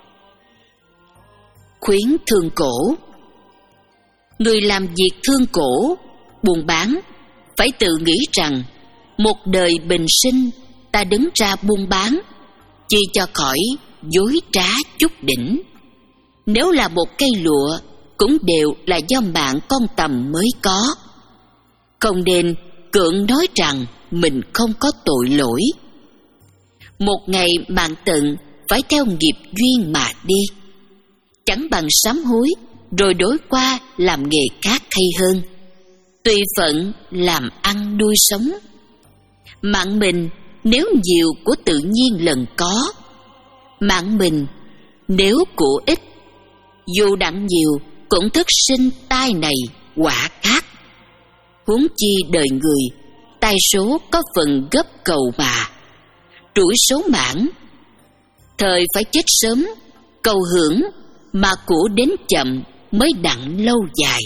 Khuyến thương cổ. Người làm việc thương cổ, buôn bán phải tự nghĩ rằng một đời bình sinh ta đứng ra buôn bán chi cho khỏi dối trá chút đỉnh. Nếu là một cây lụa cũng đều là do mạng con tầm mới có. Không nên cưỡng nói rằng mình không có tội lỗi. Một ngày mạng tận phải theo nghiệp duyên mà đi, chẳng bằng sám hối rồi đổi qua làm nghề khác hay hơn, tùy phận làm ăn nuôi sống. Mạng mình nếu nhiều của tự nhiên lần có, mạng mình nếu của ít, dù đặng nhiều cũng thức sinh tai này quả khác. Huống chi đời người, tài số có phần gấp cầu mà, rủi số mãn. Thời phải chết sớm, cầu hưởng, mà của đến chậm mới đặng lâu dài.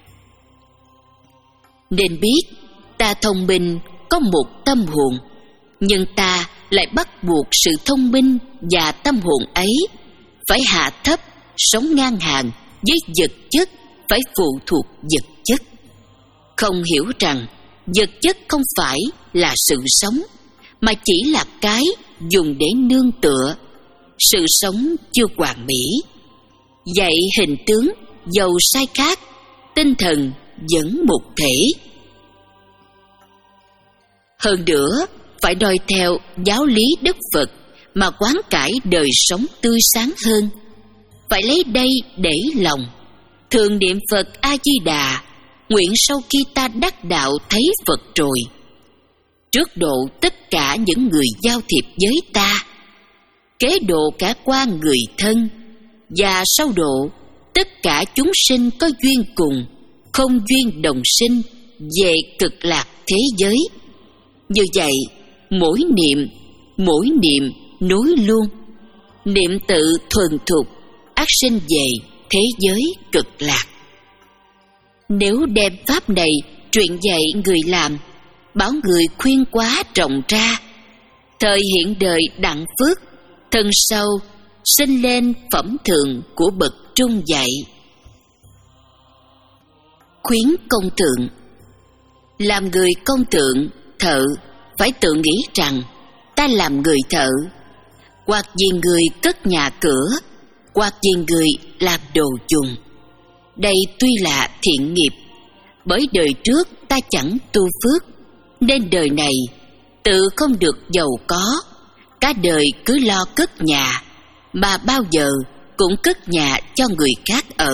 Nên biết, ta thông minh có một tâm hồn, nhưng ta lại bắt buộc sự thông minh và tâm hồn ấy phải hạ thấp, sống ngang hàng với vật chất, phải phụ thuộc vật chất. Không hiểu rằng vật chất không phải là sự sống, mà chỉ là cái dùng để nương tựa. Sự sống chưa hoàn mỹ, vậy hình tướng dầu sai khác, tinh thần vẫn một thể. Hơn nữa, phải đòi theo giáo lý Đức Phật mà quán cải đời sống tươi sáng hơn. Phải lấy đây để lòng, thường niệm Phật A-di-đà, nguyện sau khi ta đắc đạo thấy Phật rồi, trước độ tất cả những người giao thiệp với ta, kế độ cả qua người thân, và sau độ tất cả chúng sinh có duyên cùng, không duyên đồng sinh về cực lạc thế giới. Như vậy, mỗi niệm, mỗi niệm nối luôn, niệm tự thuần thục, ắt sinh về thế giới cực lạc. Nếu đem pháp này truyền dạy người làm, bảo người khuyên quá rộng ra, thời hiện đời đặng phước, thân sau sinh lên phẩm thượng của bậc trung dạy. Khuyến công tượng. Làm người công tượng, thợ phải tự nghĩ rằng ta làm người thợ, hoặc vì người cất nhà cửa, hoặc vì người làm đồ dùng. Đây tuy là thiện nghiệp, Bởi đời trước ta chẳng tu phước, nên đời này tự không được giàu có, cả đời cứ lo cất nhà, mà bao giờ cũng cất nhà cho người khác ở.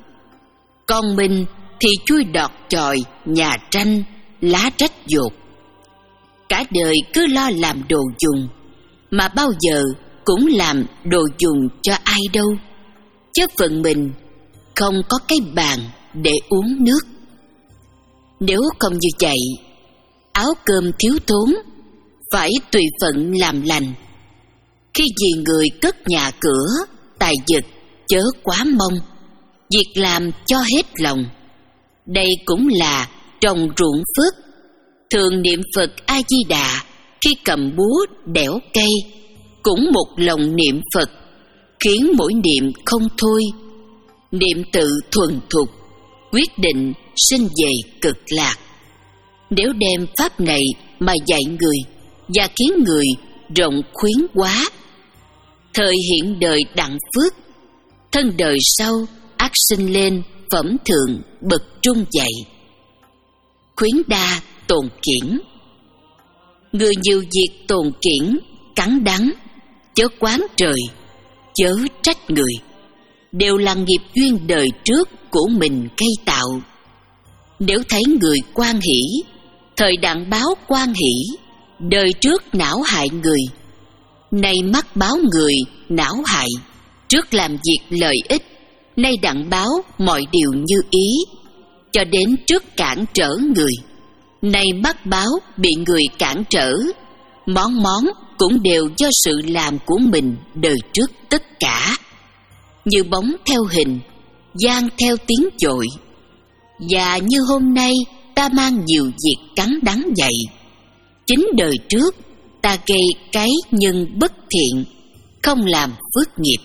Còn mình thì chui đọt chòi, nhà tranh, lá rách dột. Cả đời cứ lo làm đồ dùng, mà bao giờ cũng làm đồ dùng cho ai đâu. Chứ phận mình không có cái bàn để uống nước. Nếu không như vậy, áo cơm thiếu thốn, phải tùy phận làm lành. Khi vì người cất nhà cửa, tài vật chớ quá mong, việc làm cho hết lòng. Đây cũng là trồng ruộng phước. Thường niệm Phật A-di-đà khi cầm búa đẽo cây, cũng một lòng niệm Phật, khiến mỗi niệm không thôi. Niệm tự thuần thục, quyết định sinh về cực lạc. Nếu đem pháp này mà dạy người và khiến người rộng khuyến quá, thời hiện đời đặng phước, thân đời sau ác sinh lên phẩm thượng bậc trung dạy. Khuyến đa tồn kiển. Người nhiều việc tồn kiển, cắn đắng, chớ quán trời, chớ trách người, đều là nghiệp duyên đời trước của mình gây tạo. Nếu thấy người quan hỷ, thời đặng báo quan hỷ, đời trước não hại người, nay mắc báo người não hại, trước làm việc lợi ích, nay đặng báo mọi điều như ý, cho đến trước cản trở người, nay mắc báo bị người cản trở, món món cũng đều do sự làm của mình đời trước tất cả. Như bóng theo hình, giang theo tiếng chội. Và như hôm nay ta mang nhiều việc cắn đắng vậy, chính đời trước ta gây cái nhân bất thiện, không làm phước nghiệp.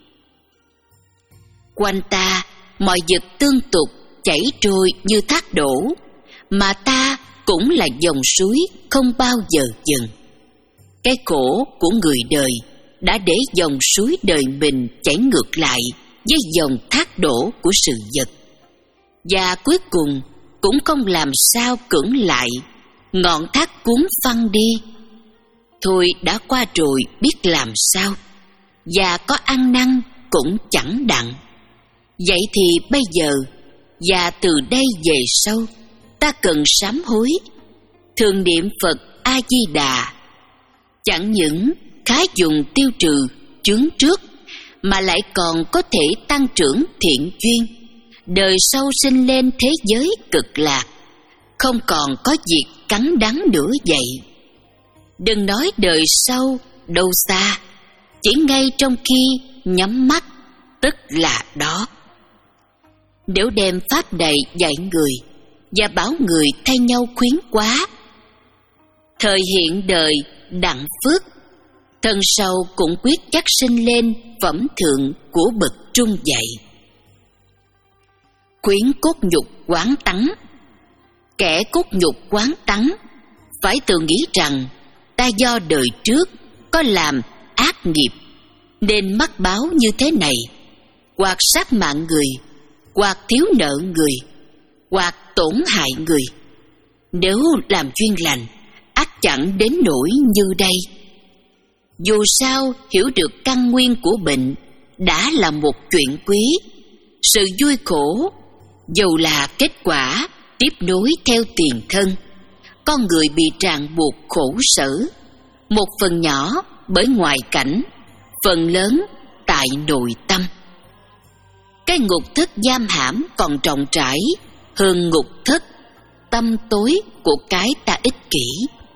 Quanh ta mọi vật tương tục chảy trôi như thác đổ, mà ta cũng là dòng suối không bao giờ dừng. Cái khổ của người đời đã để dòng suối đời mình chảy ngược lại với dòng thác đổ của sự vật, và cuối cùng cũng không làm sao cưỡng lại, ngọn thác cuốn phăng đi. Thôi đã qua rồi biết làm sao, và có ăn năn cũng chẳng đặng. Vậy thì bây giờ và từ đây về sau, ta cần sám hối, thường niệm Phật A-di-đà. Chẳng những khá dùng tiêu trừ chướng trước, mà lại còn có thể tăng trưởng thiện duyên, đời sau sinh lên thế giới cực lạc, không còn có việc cắn đắng nữa vậy. Đừng nói đời sau đâu xa, chỉ ngay trong khi nhắm mắt tức là đó. Nếu đem pháp này dạy người và bảo người thay nhau khuyến quá, thời hiện đời đặng phước, thân sau cũng quyết chắc sinh lên phẩm thượng của bậc trung dạy. Khuyến cốt nhục quán tắng. Kẻ cốt nhục quán tắng phải tự nghĩ rằng ta do đời trước có làm ác nghiệp nên mắc báo như thế này, hoặc sát mạng người, hoặc thiếu nợ người, hoặc tổn hại người. Nếu làm duyên lành, ắt chẳng đến nỗi như đây. Dù sao hiểu được căn nguyên của bệnh đã là một chuyện quý. Sự vui khổ, dầu là kết quả tiếp nối theo tiền thân, con người bị ràng buộc khổ sở, một phần nhỏ bởi ngoại cảnh, phần lớn tại nội tâm. Cái ngục thất giam hãm còn rộng rãi hơn ngục thất tâm tối của cái ta ích kỷ.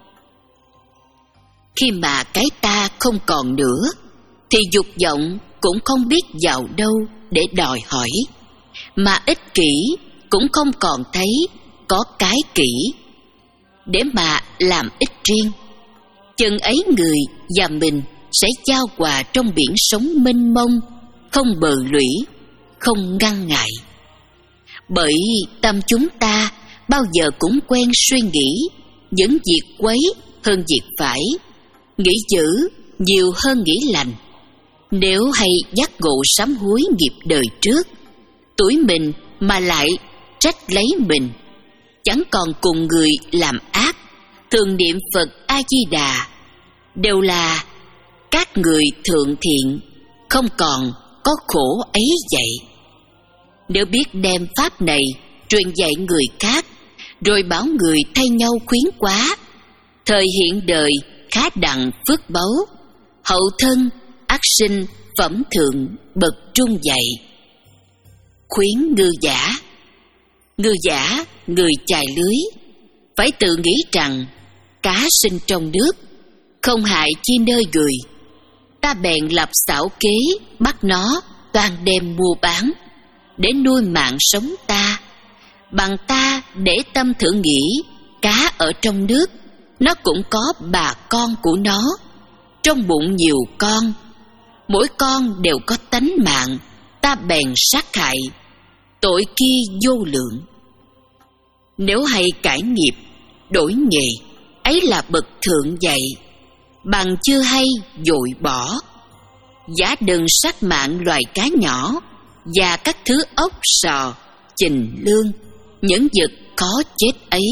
Khi mà cái ta không còn nữa, thì dục vọng cũng không biết vào đâu để đòi hỏi, mà ích kỷ cũng không còn thấy có cái kỷ để mà làm ích riêng. Chừng ấy người và mình sẽ giao hòa trong biển sống mênh mông, không bờ lũy, không ngăn ngại. Bởi tâm chúng ta bao giờ cũng quen suy nghĩ những việc quấy hơn việc phải, nghĩ dữ nhiều hơn nghĩ lành. Nếu hay giác ngộ sám hối nghiệp đời trước, tuổi mình mà lại trách lấy mình, chẳng còn cùng người làm ác, thường niệm Phật A-di-đà, đều là các người thượng thiện, không còn có khổ ấy vậy. Nếu biết đem pháp này truyền dạy người khác, rồi bảo người thay nhau khuyến quá, thời hiện đời khá đặng phước báu, hậu thân ác sinh phẩm thượng bậc trung dạy. Khuyến ngư giả. Ngư giả, người chài lưới, phải tự nghĩ rằng cá sinh trong nước, không hại chi nơi người. Ta bèn lập xảo kế bắt nó toàn đem mua bán, để nuôi mạng sống ta. Bằng ta để tâm thử nghĩ, cá ở trong nước, nó cũng có bà con của nó, trong bụng nhiều con, mỗi con đều có tánh mạng, ta bèn sát hại, tội kia vô lượng. Nếu hay cải nghiệp, đổi nghề, ấy là bậc thượng dạy, bằng chưa hay dội bỏ. Giả đừng sát mạng loài cá nhỏ và các thứ ốc sò, chình lương, những vật có chết ấy.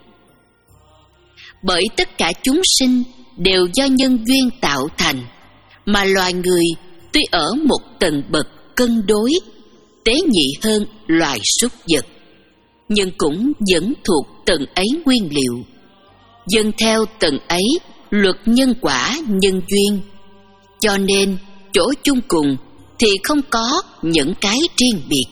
Bởi tất cả chúng sinh đều do nhân duyên tạo thành, mà loài người tuy ở một tầng bậc cân đối, tế nhị hơn loài súc vật, nhưng cũng vẫn thuộc tầng ấy nguyên liệu. Dân theo tầng ấy luật nhân quả nhân duyên, cho nên chỗ chung cùng thì không có những cái riêng biệt.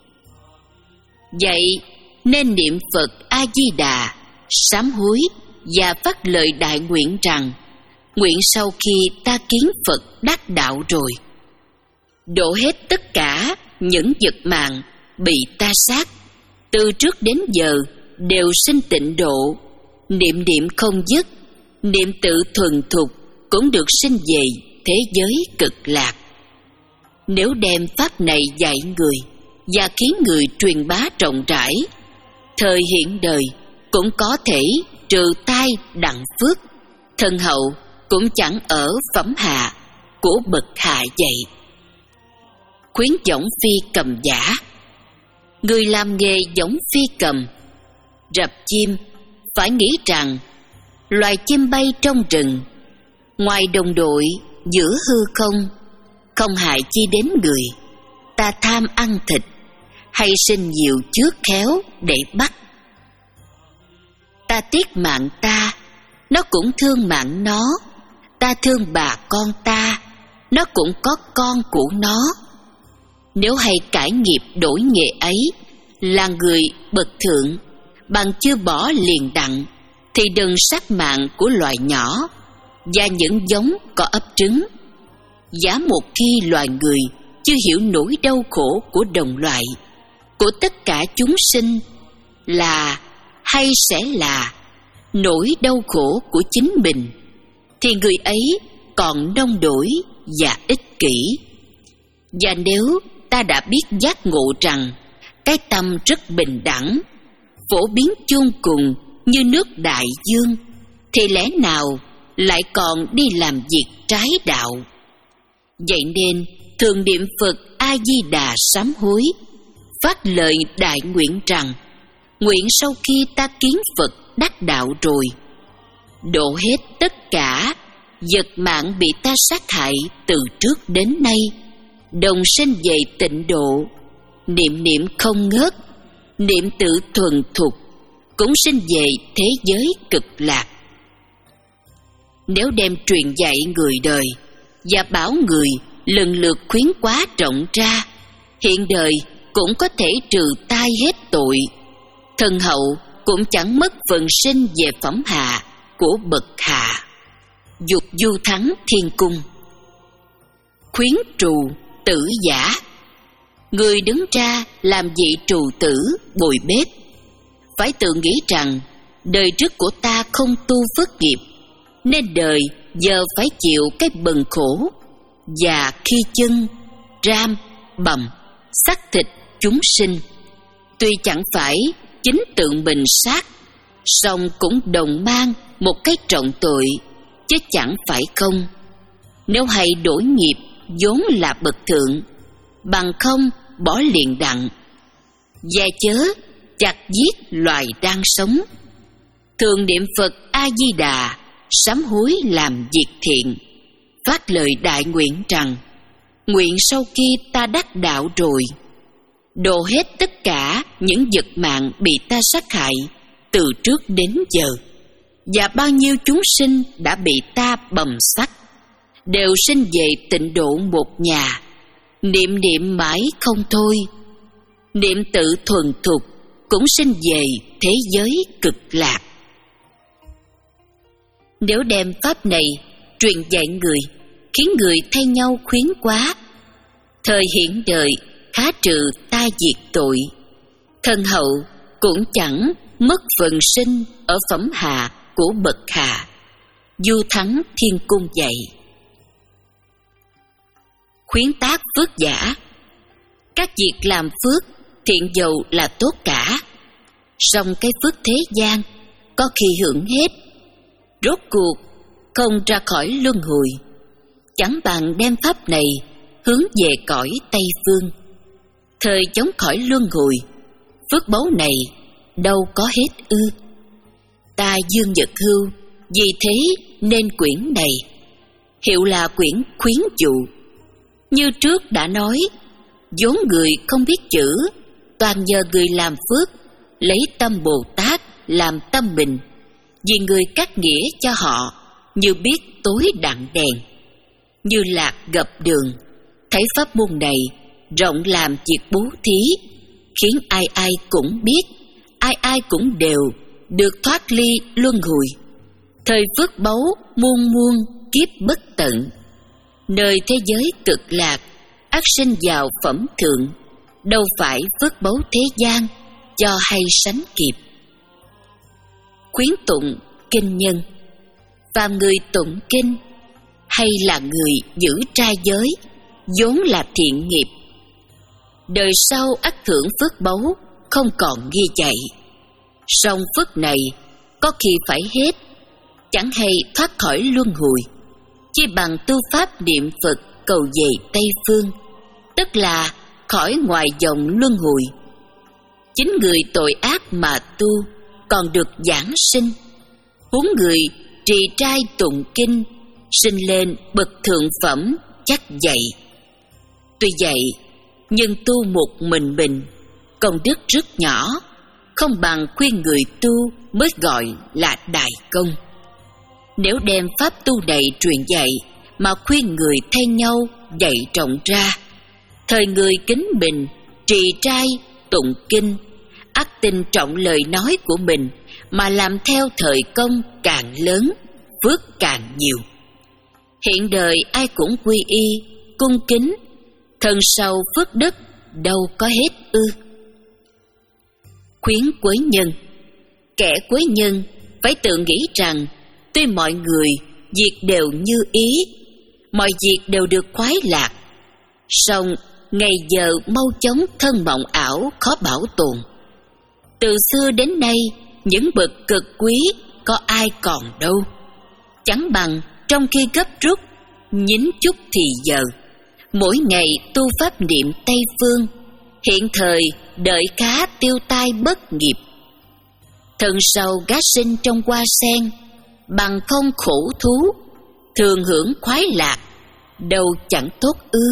Vậy nên niệm Phật A-di-đà, sám hối và phát lời đại nguyện rằng, nguyện sau khi ta kiến Phật đắc đạo rồi, độ hết tất cả những vật mạng bị ta sát, từ trước đến giờ đều sinh tịnh độ, niệm niệm không dứt, niệm tự thuần thục cũng được sinh về thế giới cực lạc. Nếu đem pháp này dạy người và khiến người truyền bá rộng rãi, thời hiện đời cũng có thể trừ tai đặng phước, thân hậu cũng chẳng ở phẩm hạ của bậc hạ vậy. Khuyến võng phi cầm giả. Người làm nghề võng phi cầm, rập chim, phải nghĩ rằng loài chim bay trong rừng, ngoài đồng đội giữa hư không, không hại chi đến người. Ta tham ăn thịt, hay sinh nhiều trước khéo để bắt. Ta tiếc mạng ta, nó cũng thương mạng nó. Ta thương bà con ta, nó cũng có con của nó. Nếu hay cải nghiệp đổi nghề ấy, là người bậc thượng, bằng chưa bỏ liền đặng, thì đừng sát mạng của loài nhỏ và những giống có ấp trứng. Giả một khi loài người chưa hiểu nỗi đau khổ của đồng loại, của tất cả chúng sinh, là hay sẽ là nỗi đau khổ của chính mình, thì người ấy còn nông nổi và ích kỷ. Và nếu ta đã biết giác ngộ rằng cái tâm rất bình đẳng, phổ biến chung cùng như nước đại dương, thì lẽ nào lại còn đi làm việc trái đạo? Vậy nên thường niệm Phật A-di-đà sám hối, phát lời đại nguyện rằng, nguyện sau khi ta kiến Phật đắc đạo rồi, độ hết tất cả vật mạng bị ta sát hại từ trước đến nay, đồng sinh về tịnh độ, niệm niệm không ngớt, niệm tự thuần thục, cũng sinh về thế giới cực lạc. Nếu đem truyền dạy người đời và bảo người lần lượt khuyến quá rộng ra, hiện đời cũng có thể trừ tai hết tội, thân hậu cũng chẳng mất phần sinh về phẩm hạ của bậc hạ. Dục du thắng thiên cung. Khuyến trù tử giả. Người đứng ra làm vị trù tử bồi bếp, phải tự nghĩ rằng đời trước của ta không tu phước nghiệp, nên đời giờ phải chịu cái bần khổ, và khi chân, ram, bầm, xác thịt chúng sinh. Tuy chẳng phải chính tự mình sát, song cũng đồng mang một cái trọng tội, chứ chẳng phải không. Nếu hay đổi nghiệp vốn là bậc thượng, bằng không bỏ liền đặng. Và chớ chặt giết loài đang sống. Thường niệm Phật A-di-đà, sám hối làm việc thiện, phát lời đại nguyện rằng: nguyện sau khi ta đắc đạo rồi, độ hết tất cả những vật mạng bị ta sát hại từ trước đến giờ, và bao nhiêu chúng sinh đã bị ta bầm sắc, đều sinh về tịnh độ một nhà, niệm niệm mãi không thôi. Niệm tự thuần thục cũng sinh về thế giới cực lạc. Nếu đem pháp này truyền dạy người, khiến người thay nhau khuyến quá, thời hiện đời khá trừ ta diệt tội, thân hậu cũng chẳng mất phần sinh ở phẩm hạ của bậc hạ. Du Thắng Thiên Cung dạy. Khuyến tác phước giả. Các việc làm phước thiện dầu là tốt cả, song cái phước thế gian có khi hưởng hết, rốt cuộc không ra khỏi luân hồi. Chẳng bằng đem pháp này hướng về cõi Tây Phương, thời chống khỏi luân hồi, phước báu này đâu có hết ư. Ta Dương Nhật Hưu vì thế nên quyển này, hiệu là quyển khuyến dụ. Như trước đã nói, vốn người không biết chữ, toàn nhờ người làm phước, lấy tâm Bồ Tát làm tâm mình, vì người cắt nghĩa cho họ như biết tối đặng đèn. Như lạc gặp đường, thấy pháp môn này rộng làm việc bố thí, khiến ai ai cũng biết, ai ai cũng đều được thoát ly luân hồi. Thời phước báu muôn muôn kiếp bất tận, nơi thế giới cực lạc ắt sinh vào phẩm thượng, đâu phải phước báu thế gian cho hay sánh kịp. Khuyến tụng kinh nhân. Phàm người tụng kinh hay là người giữ trai giới, vốn là thiện nghiệp, đời sau ắt hưởng phước báu không còn ghi dạy. Song phước này có khi phải hết, chẳng hay thoát khỏi luân hồi, chỉ bằng tu pháp niệm Phật cầu về Tây Phương, tức là khỏi ngoài vòng luân hồi. Chính người tội ác mà tu còn được giảng sinh, huống người trì trai tụng kinh sinh lên bậc thượng phẩm chắc dạy. Tuy vậy, nhưng tu một mình mình công đức rất nhỏ, không bằng khuyên người tu mới gọi là đại công. Nếu đem pháp tu này truyền dạy mà khuyên người thay nhau dạy rộng ra, thời người kính mình trì trai tụng kinh, ắt tin trọng lời nói của mình mà làm theo, thời công càng lớn, phước càng nhiều. Hiện đời ai cũng quy y cung kính, thân sau phước đức đâu có hết ư. Khuyến quấy nhân. Kẻ quấy nhân phải tự nghĩ rằng tuy mọi người việc đều như ý, mọi việc đều được khoái lạc, song ngày giờ mau chóng thân mộng ảo khó bảo tồn. Từ xưa đến nay, những bậc cực quý có ai còn đâu. Chẳng bằng trong khi gấp rút, nhín chút thì giờ, mỗi ngày tu pháp niệm Tây Phương, hiện thời đợi cá tiêu tai bất nghiệp. Thân sau gá sinh trong hoa sen, bằng không khổ thú, thường hưởng khoái lạc, đâu chẳng tốt ư.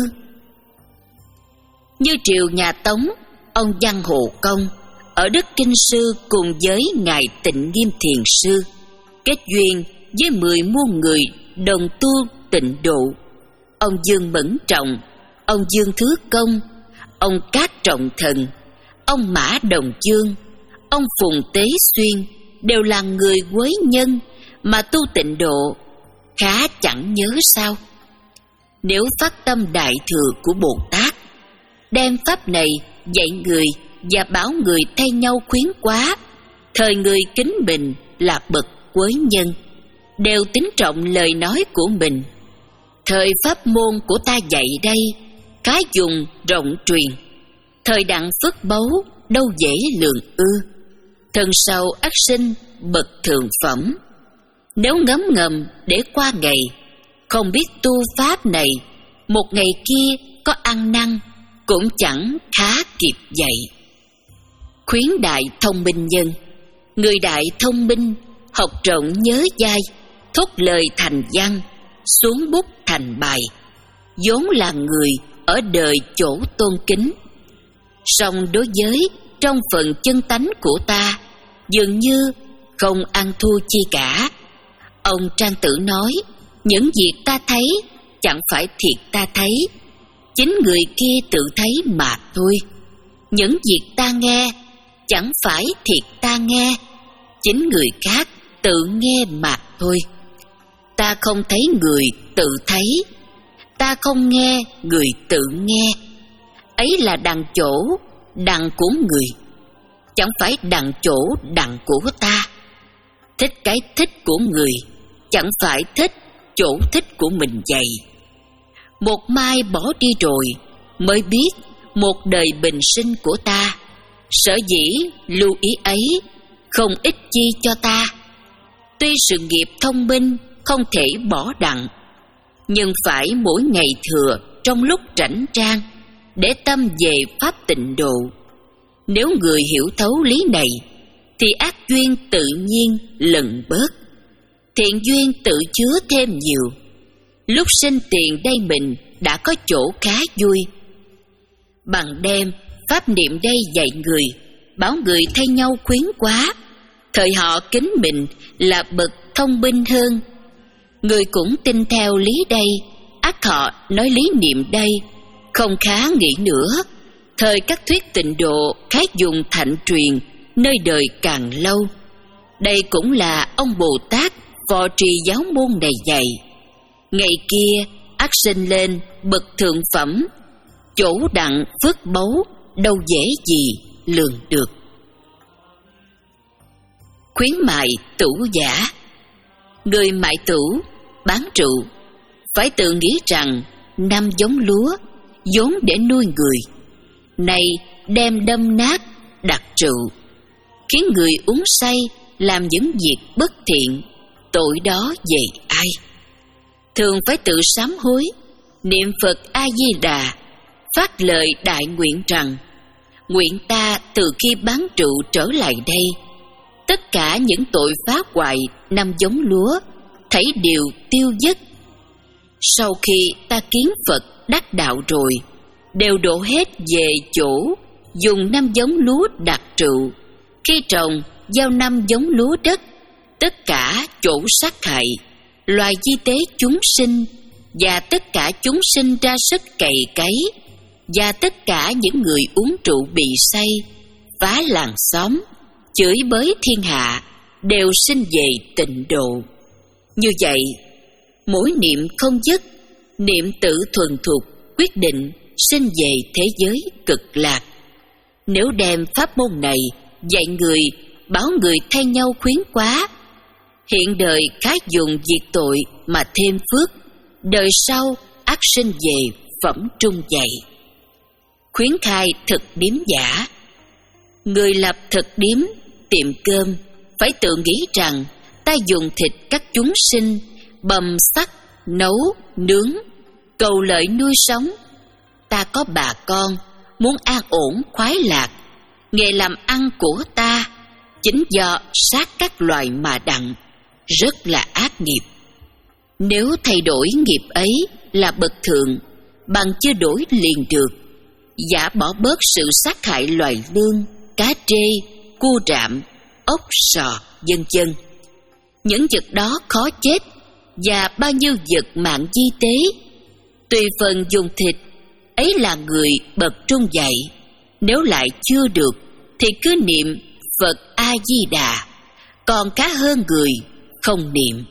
Như triều nhà Tống, ông Văn Hồ Công ở đất Kinh Sư cùng với ngài Tịnh Nghiêm Thiền Sư kết duyên với mười muôn người đồng tu tịnh độ. Ông Dương Mẫn Trọng, ông Dương Thứ Công, ông Cát Trọng Thần, ông Mã Đồng Dương, ông Phùng Tế Xuyên đều là người quấy nhân mà tu tịnh độ, khá chẳng nhớ sao. Nếu phát tâm đại thừa của Bồ Tát, đem pháp này dạy người và bảo người thay nhau khuyến quá, thời người kính mình là bậc quấy nhân, đều tín trọng lời nói của mình. Thời pháp môn của ta dạy đây, khá dùng rộng truyền, thời đặng phước báu đâu dễ lường ư. Thân sau ắt sinh bậc thượng phẩm. Nếu ngấm ngầm để qua ngày, không biết tu pháp này, một ngày kia có ăn năn cũng chẳng khá kịp dậy. Khuyến đại thông minh nhân. Người đại thông minh, học rộng nhớ dai, thốt lời thành văn, xuống bút thành bài, vốn là người ở đời chỗ tôn kính. Song đối với trong phần chân tánh của ta, dường như không ăn thua chi cả. Ông Trang Tử nói, những việc ta thấy chẳng phải thiệt ta thấy, chính người kia tự thấy mà thôi. Những việc ta nghe chẳng phải thiệt ta nghe, chính người khác tự nghe mà thôi. Ta không thấy người tự thấy, ta không nghe người tự nghe. Ấy là đằng chỗ đằng của người, chẳng phải đằng chỗ đằng của ta. Thích cái thích của người, chẳng phải thích chỗ thích của mình vậy. Một mai bỏ đi rồi, mới biết một đời bình sinh của ta. Sở dĩ lưu ý ấy không ích chi cho ta. Tuy sự nghiệp thông minh không thể bỏ đặng, nhưng phải mỗi ngày thừa trong lúc rảnh rang để tâm về pháp tịnh độ. Nếu người hiểu thấu lý này, thì ác duyên tự nhiên lần bớt, thiện duyên tự chứa thêm nhiều. Lúc sinh tiền đây mình đã có chỗ khá vui. Bằng đêm pháp niệm đây dạy người, bảo người thay nhau khuyến quá. Thời họ kính mình là bậc thông minh hơn. Người cũng tin theo lý đây, ác họ nói lý niệm đây, không khá nghĩ nữa. Thời các thuyết tịnh độ khá dùng thạnh truyền, nơi đời càng lâu. Đây cũng là ông Bồ Tát phò trì giáo môn này dạy. Ngày kia ác sinh lên bậc thượng phẩm, chỗ đặng phước báu đâu dễ gì lường được. Khuyến mại tửu giả. Người mại tửu, bán rượu, phải tự nghĩ rằng năm giống lúa vốn để nuôi người, nay đem đâm nát đặt rượu, khiến người uống say làm những việc bất thiện, tội đó về ai? Thường phải tự sám hối, niệm Phật A Di Đà, phát lời đại nguyện rằng: nguyện ta từ khi bán rượu trở lại đây, tất cả những tội phá hoại năm giống lúa thảy đều tiêu dứt. Sau khi ta kiến Phật đắc đạo rồi, đều đổ hết về chỗ dùng năm giống lúa đặt rượu. Khi trồng gieo năm giống lúa đất, tất cả chỗ sát hại loài di tế chúng sinh, và tất cả chúng sinh ra sức cày cấy, và tất cả những người uống rượu bị say, phá làng xóm, chửi bới thiên hạ, đều sinh về tịnh độ. Như vậy, mỗi niệm không dứt, niệm tự thuần thục quyết định sinh về thế giới cực lạc. Nếu đem pháp môn này dạy người, bảo người thay nhau khuyến quá, hiện đời khá dùng diệt tội mà thêm phước, đời sau ác sinh về phẩm trung dạy. Khuyến khai thực điếm giả. Người lập thực điếm, tiệm cơm, phải tự nghĩ rằng ta dùng thịt các chúng sinh, bầm sắc, nấu, nướng, cầu lợi nuôi sống. Ta có bà con, muốn an ổn khoái lạc, nghề làm ăn của ta chính do sát các loài mà đặng, rất là ác nghiệp. Nếu thay đổi nghiệp ấy là bậc thượng, bằng chưa đổi liền được, giả bỏ bớt sự sát hại loài lương, cá trê, cua rạm, ốc sò, vân vân. Những vật đó khó chết, và bao nhiêu vật mạng di tế. Tùy phần dùng thịt, ấy là người bậc trung dạy. Nếu lại chưa được, thì cứ niệm Phật A Di Đà, còn khá hơn người không niệm.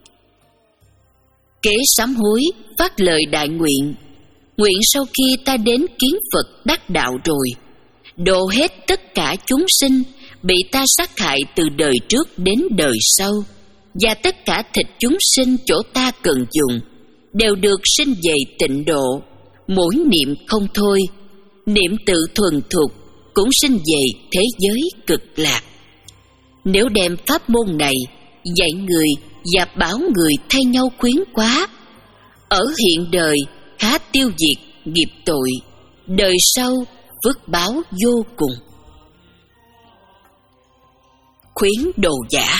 Kế sám hối, phát lời đại nguyện. Nguyện sau khi ta đến kiến Phật đắc đạo rồi, độ hết tất cả chúng sinh bị ta sát hại từ đời trước đến đời sau, và tất cả thịt chúng sinh chỗ ta cần dùng đều được sinh về tịnh độ. Mỗi niệm không thôi, niệm tự thuần thục cũng sinh về thế giới cực lạc. Nếu đem pháp môn này dạy người và bảo người thay nhau khuyến quá, ở hiện đời khá tiêu diệt nghiệp tội, đời sau phước báo vô cùng. khuyến đồ giả.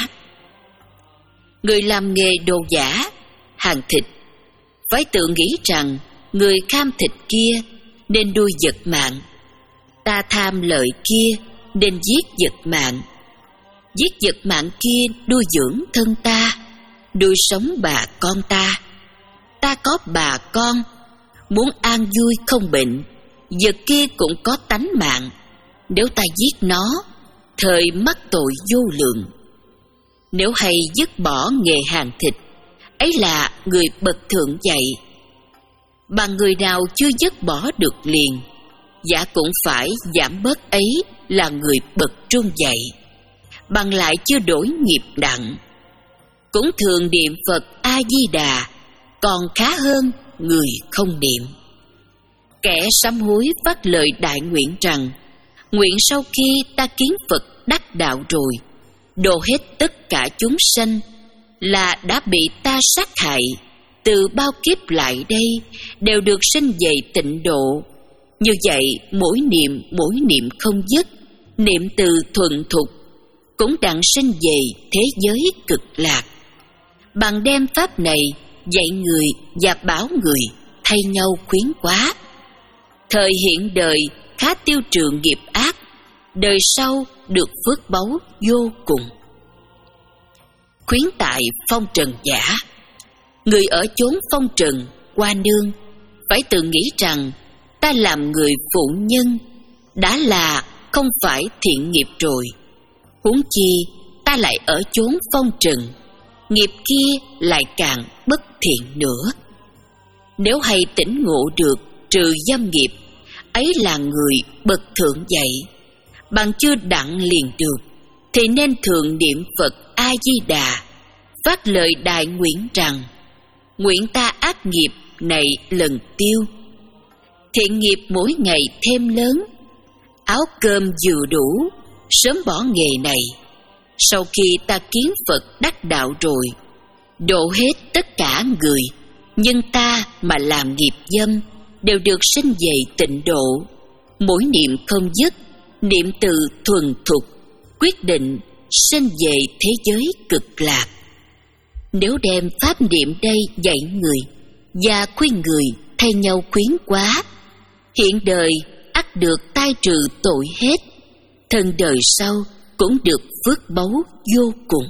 Người làm nghề đồ giả, hàng thịt, phải tự nghĩ rằng người kham thịt kia nên nuôi vật mạng, ta tham lợi kia nên giết vật mạng, giết vật mạng kia nuôi dưỡng thân ta, nuôi sống bà con ta. Ta có bà con, muốn an vui không bệnh, vật kia cũng có tánh mạng, nếu ta giết nó, thời mắc tội vô lượng. Nếu hay dứt bỏ nghề hàng thịt, ấy là người bậc thượng dạy. Bằng người nào chưa dứt bỏ được liền, giả cũng phải giảm bớt ấy là người bậc trung dạy. Bằng lại chưa đổi nghiệp nặng, cũng thường niệm Phật A-di-đà, còn khá hơn người không niệm. Kẻ sám hối phát lời đại nguyện rằng, nguyện sau khi ta kiến Phật đắc đạo rồi, độ hết tất cả chúng sanh, là đã bị ta sát hại, từ bao kiếp lại đây đều được sinh về tịnh độ. Như vậy mỗi niệm mỗi niệm không dứt, niệm từ thuần thục, cũng đặng sinh về thế giới cực lạc. Bằng đem pháp này dạy người và bảo người, thay nhau khuyến quá. Thời hiện đời khá tiêu trừ nghiệp ác, đời sau được phước báu vô cùng. Khuyến tại phong trần giả. Người ở chốn phong trần, qua nương, phải tự nghĩ rằng ta làm người phụ nhân đã là không phải thiện nghiệp rồi, huống chi ta lại ở chốn phong trần, nghiệp kia lại càng bất thiện nữa. Nếu hay tỉnh ngộ được trừ dâm nghiệp, ấy là người bậc thượng dạy. Bằng chưa đặng liền được, thì nên thường niệm Phật A-di-đà, phát lời đại nguyện rằng, nguyện ta ác nghiệp này lần tiêu, thiện nghiệp mỗi ngày thêm lớn, áo cơm vừa đủ, sớm bỏ nghề này. Sau khi ta kiến Phật đắc đạo rồi, độ hết tất cả người, nhưng ta mà làm nghiệp dâm, đều được sinh về tịnh độ. Mỗi niệm không dứt, niệm từ thuần thục, quyết định sinh về thế giới cực lạc. Nếu đem pháp niệm đây dạy người và khuyên người thay nhau khuyến quá, hiện đời ắt được tai trừ tội hết, thân đời sau cũng được phước báu vô cùng.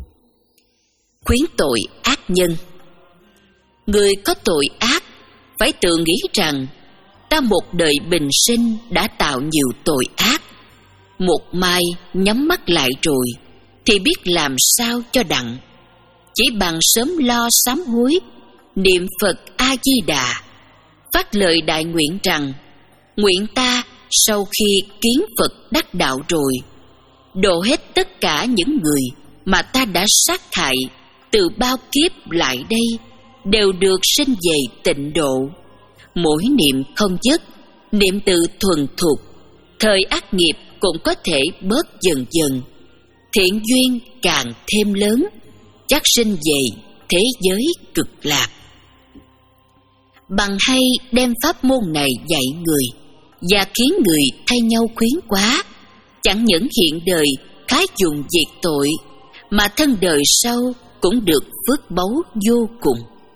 Khuyến tội ác nhân. Người có tội ác phải tự nghĩ rằng, ta một đời bình sinh đã tạo nhiều tội ác, một mai nhắm mắt lại rồi thì biết làm sao cho đặng. Chỉ bằng sớm lo sám hối, niệm Phật A-di-đà, phát lời đại nguyện rằng, nguyện ta sau khi kiến Phật đắc đạo rồi, độ hết tất cả những người mà ta đã sát hại từ bao kiếp lại đây, đều được sinh về tịnh độ. Mỗi niệm không dứt, niệm từ thuần thục, thời ác nghiệp cũng có thể bớt dần dần, thiện duyên càng thêm lớn, chắc sinh về thế giới cực lạc. Bằng hay đem pháp môn này dạy người và khiến người thay nhau khuyến quá, chẳng những hiện đời khá dùng diệt tội, mà thân đời sau cũng được phước báu vô cùng.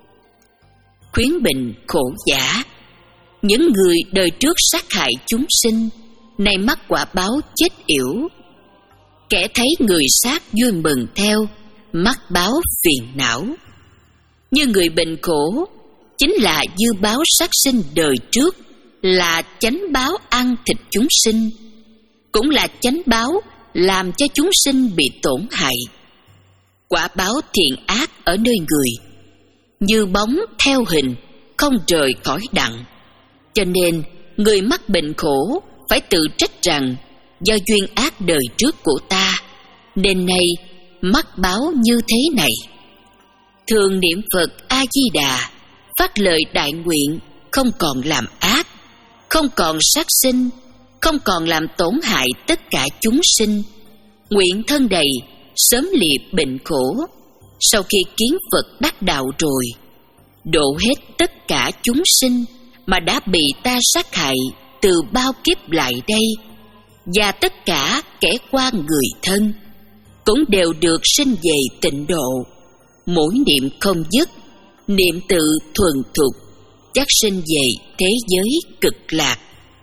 Khuyến bình khổ giả. Những người đời trước sát hại chúng sinh, nay mắc quả báo chết yểu. Kẻ thấy người sát vui mừng theo, mắc báo phiền não. Như người bệnh khổ, chính là dư báo sát sinh đời trước, là chánh báo ăn thịt chúng sinh, cũng là chánh báo làm cho chúng sinh bị tổn hại. Quả báo thiện ác ở nơi người, như bóng theo hình, không rời khỏi đặng. Cho nên người mắc bệnh khổ phải tự trách rằng, do duyên ác đời trước của ta, nên nay mắc báo như thế này. Thường niệm Phật A-di-đà, phát lời đại nguyện, không còn làm ác, không còn sát sinh, không còn làm tổn hại tất cả chúng sinh. Nguyện thân đầy sớm liệt bệnh khổ, sau khi kiến Phật đắc đạo rồi, độ hết tất cả chúng sinh mà đã bị ta sát hại từ bao kiếp lại đây, và tất cả kẻ qua người thân. cũng đều được sinh về tịnh độ. Mỗi niệm không dứt, niệm tự thuần thục, chắc sinh về thế giới cực lạc.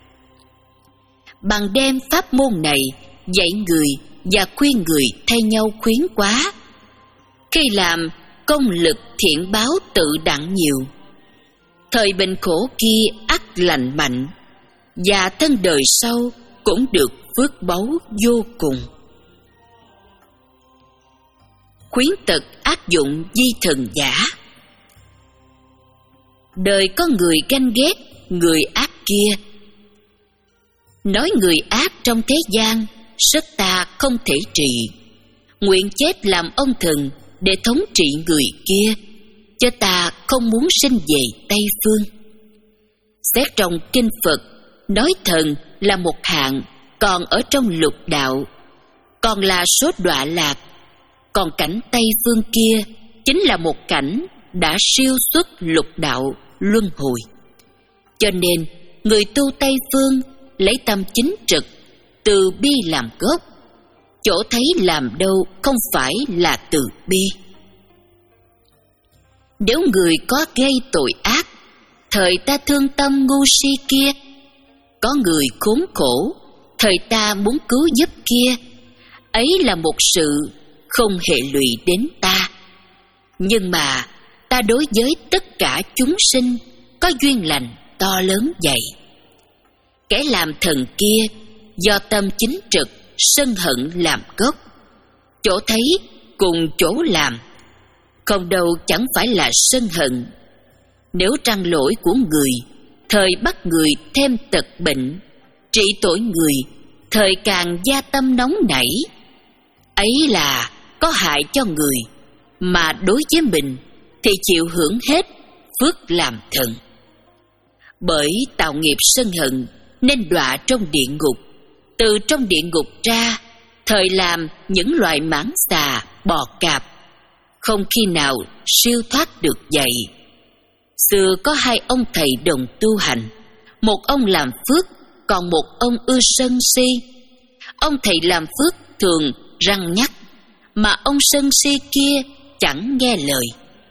Bằng đem pháp môn này dạy người và khuyên người thay nhau khuyến quá. Khi làm, công lực thiện báo tự đặng nhiều. Thời bệnh khổ kia ắt lành mạnh, và thân đời sau cũng được phước báu vô cùng. Khuyến tật áp dụng di thần giả. Đời có người ganh ghét người ác kia. Nói người ác trong thế gian, sức ta không thể trị. Nguyện chết làm ông thần để thống trị người kia, chứ ta không muốn sinh về Tây Phương. Xét trong kinh Phật, nói thần là một hạng, còn ở trong lục đạo, còn là số đọa lạc. Còn cảnh Tây Phương kia chính là một cảnh đã siêu xuất lục đạo luân hồi. Cho nên người tu Tây Phương lấy tâm chính trực, từ bi làm gốc, chỗ thấy làm đâu không phải là từ bi. Nếu người có gây tội ác, thời ta thương tâm ngu si kia, có người khốn khổ, thời ta muốn cứu giúp kia, ấy là một sự không hệ lụy đến ta. Nhưng mà ta đối với tất cả chúng sinh có duyên lành to lớn vậy. Kẻ làm thần kia do tâm chính trực, sân hận làm gốc, chỗ thấy cùng chỗ làm, không đâu chẳng phải là sân hận. Nếu trăng lỗi của người, thời bắt người thêm tật bệnh, trị tội người, thời càng gia tâm nóng nảy, ấy là có hại cho người, mà đối với mình thì chịu hưởng hết phước làm thần. Bởi tạo nghiệp sân hận nên đọa trong địa ngục, từ trong địa ngục ra, thời làm những loại mãng xà, bò cạp, không khi nào siêu thoát được vậy. Xưa có hai ông thầy đồng tu hành, một ông làm phước, còn một ông ưa sân si. Ông thầy làm phước thường răn nhắc, mà ông sân si kia chẳng nghe lời.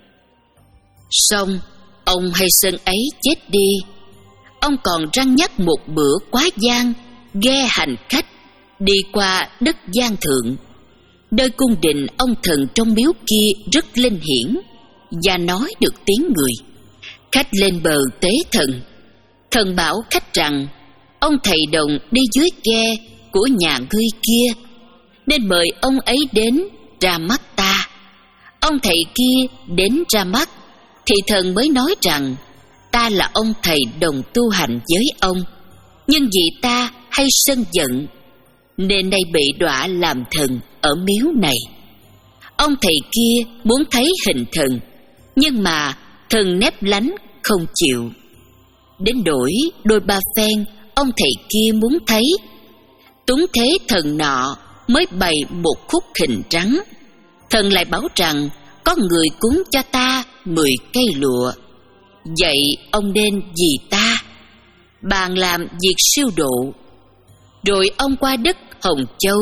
Xong ông hay sân ấy chết đi, ông còn răn nhắc một bữa quá gian, ghe hành khách đi qua đất gian thượng. Nơi cung đình ông thần trong miếu kia rất linh hiển, và nói được tiếng người. Khách lên bờ tế thần, thần bảo khách rằng ông thầy đồng đi dưới ghe của nhà ngươi kia, nên mời ông ấy đến ra mắt ta. Ông thầy kia đến ra mắt, thì thần mới nói rằng ta là ông thầy đồng tu hành với ông, nhưng vì ta hay sân giận, nên nay bị đọa làm thần ở miếu này. Ông thầy kia muốn thấy hình thần, nhưng mà thần nép lánh không chịu. Đến đổi đôi ba phen ông thầy kia muốn thấy, túng thế thần nọ mới bày một khúc hình trắng. Thần lại bảo rằng có người cúng cho ta mười cây lụa, vậy ông nên vì ta bàn làm việc siêu độ. Rồi ông qua đất Hồng Châu,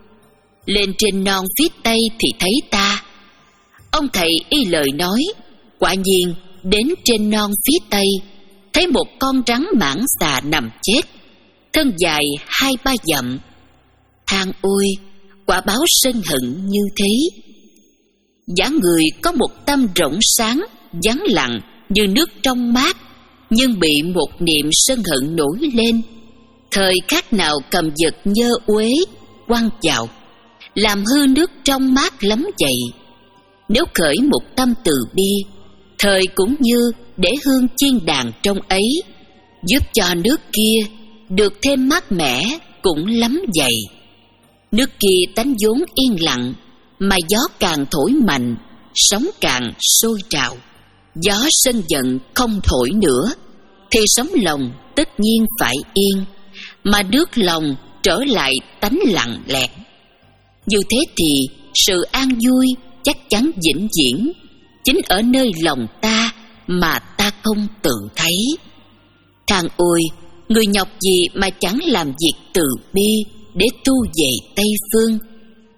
lên trên non phía tây thì thấy ta. Ông thầy y lời nói, quả nhiên đến trên non phía tây, thấy một con rắn mãng xà nằm chết, thân dài hai ba dặm. Than ôi, quả báo sân hận như thế. Dáng người có một tâm rỗng sáng, vắng lặng như nước trong mát, nhưng bị một niệm sân hận nổi lên, thời khắc nào cầm vật nhơ uế quăng vào, làm hư nước trong mát lắm vậy. Nếu khởi một tâm từ bi, thời cũng như để hương chiên đàn trong ấy, giúp cho nước kia được thêm mát mẻ cũng lắm vậy. Nước kia tánh vốn yên lặng, mà gió càng thổi mạnh, sóng càng sôi trào. Gió sân giận không thổi nữa, thì sóng lòng tất nhiên phải yên, mà nước lòng trở lại tánh lặng lẽ. Như thế thì sự an vui chắc chắn vĩnh viễn, chính ở nơi lòng ta mà ta không tự thấy. Than ôi, người nhọc gì mà chẳng làm việc từ bi để tu về Tây Phương.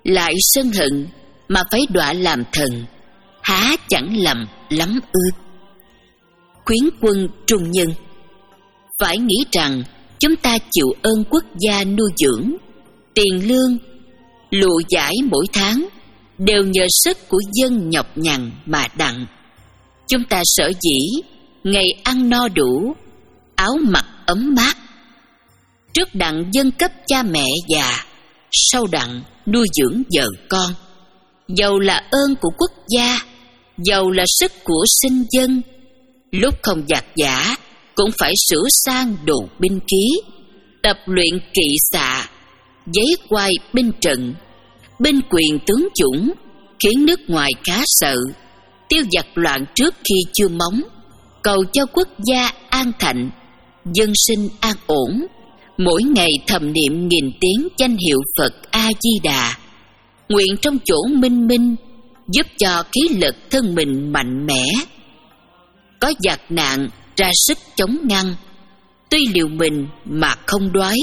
lại sân hận mà phải đọa làm thần, há chẳng lầm lắm ư? Khuyến quân trung nhân, phải nghĩ rằng chúng ta chịu ơn quốc gia nuôi dưỡng, tiền lương, lụa vải mỗi tháng đều nhờ sức của dân nhọc nhằn mà đặng. Chúng ta sở dĩ ngày ăn no đủ, áo mặc ấm mát. Trước đặng dân cấp cha mẹ già, sau đặng nuôi dưỡng vợ con. Dầu là ơn của quốc gia, dầu là sức của sinh dân, lúc không dạt dã cũng phải sửa sang đồ binh khí, tập luyện kỵ xạ, giấy quai binh trận, binh quyền tướng chủng, khiến nước ngoài khá sợ, tiêu giặc loạn trước khi chưa móng, cầu cho quốc gia an thạnh, dân sinh an ổn, mỗi ngày thầm niệm nghìn tiếng danh hiệu Phật A Di Đà, nguyện trong chỗ minh minh giúp cho khí lực thân mình mạnh mẽ. Có giặc nạn ra sức chống ngăn, tuy liều mình mà không đói.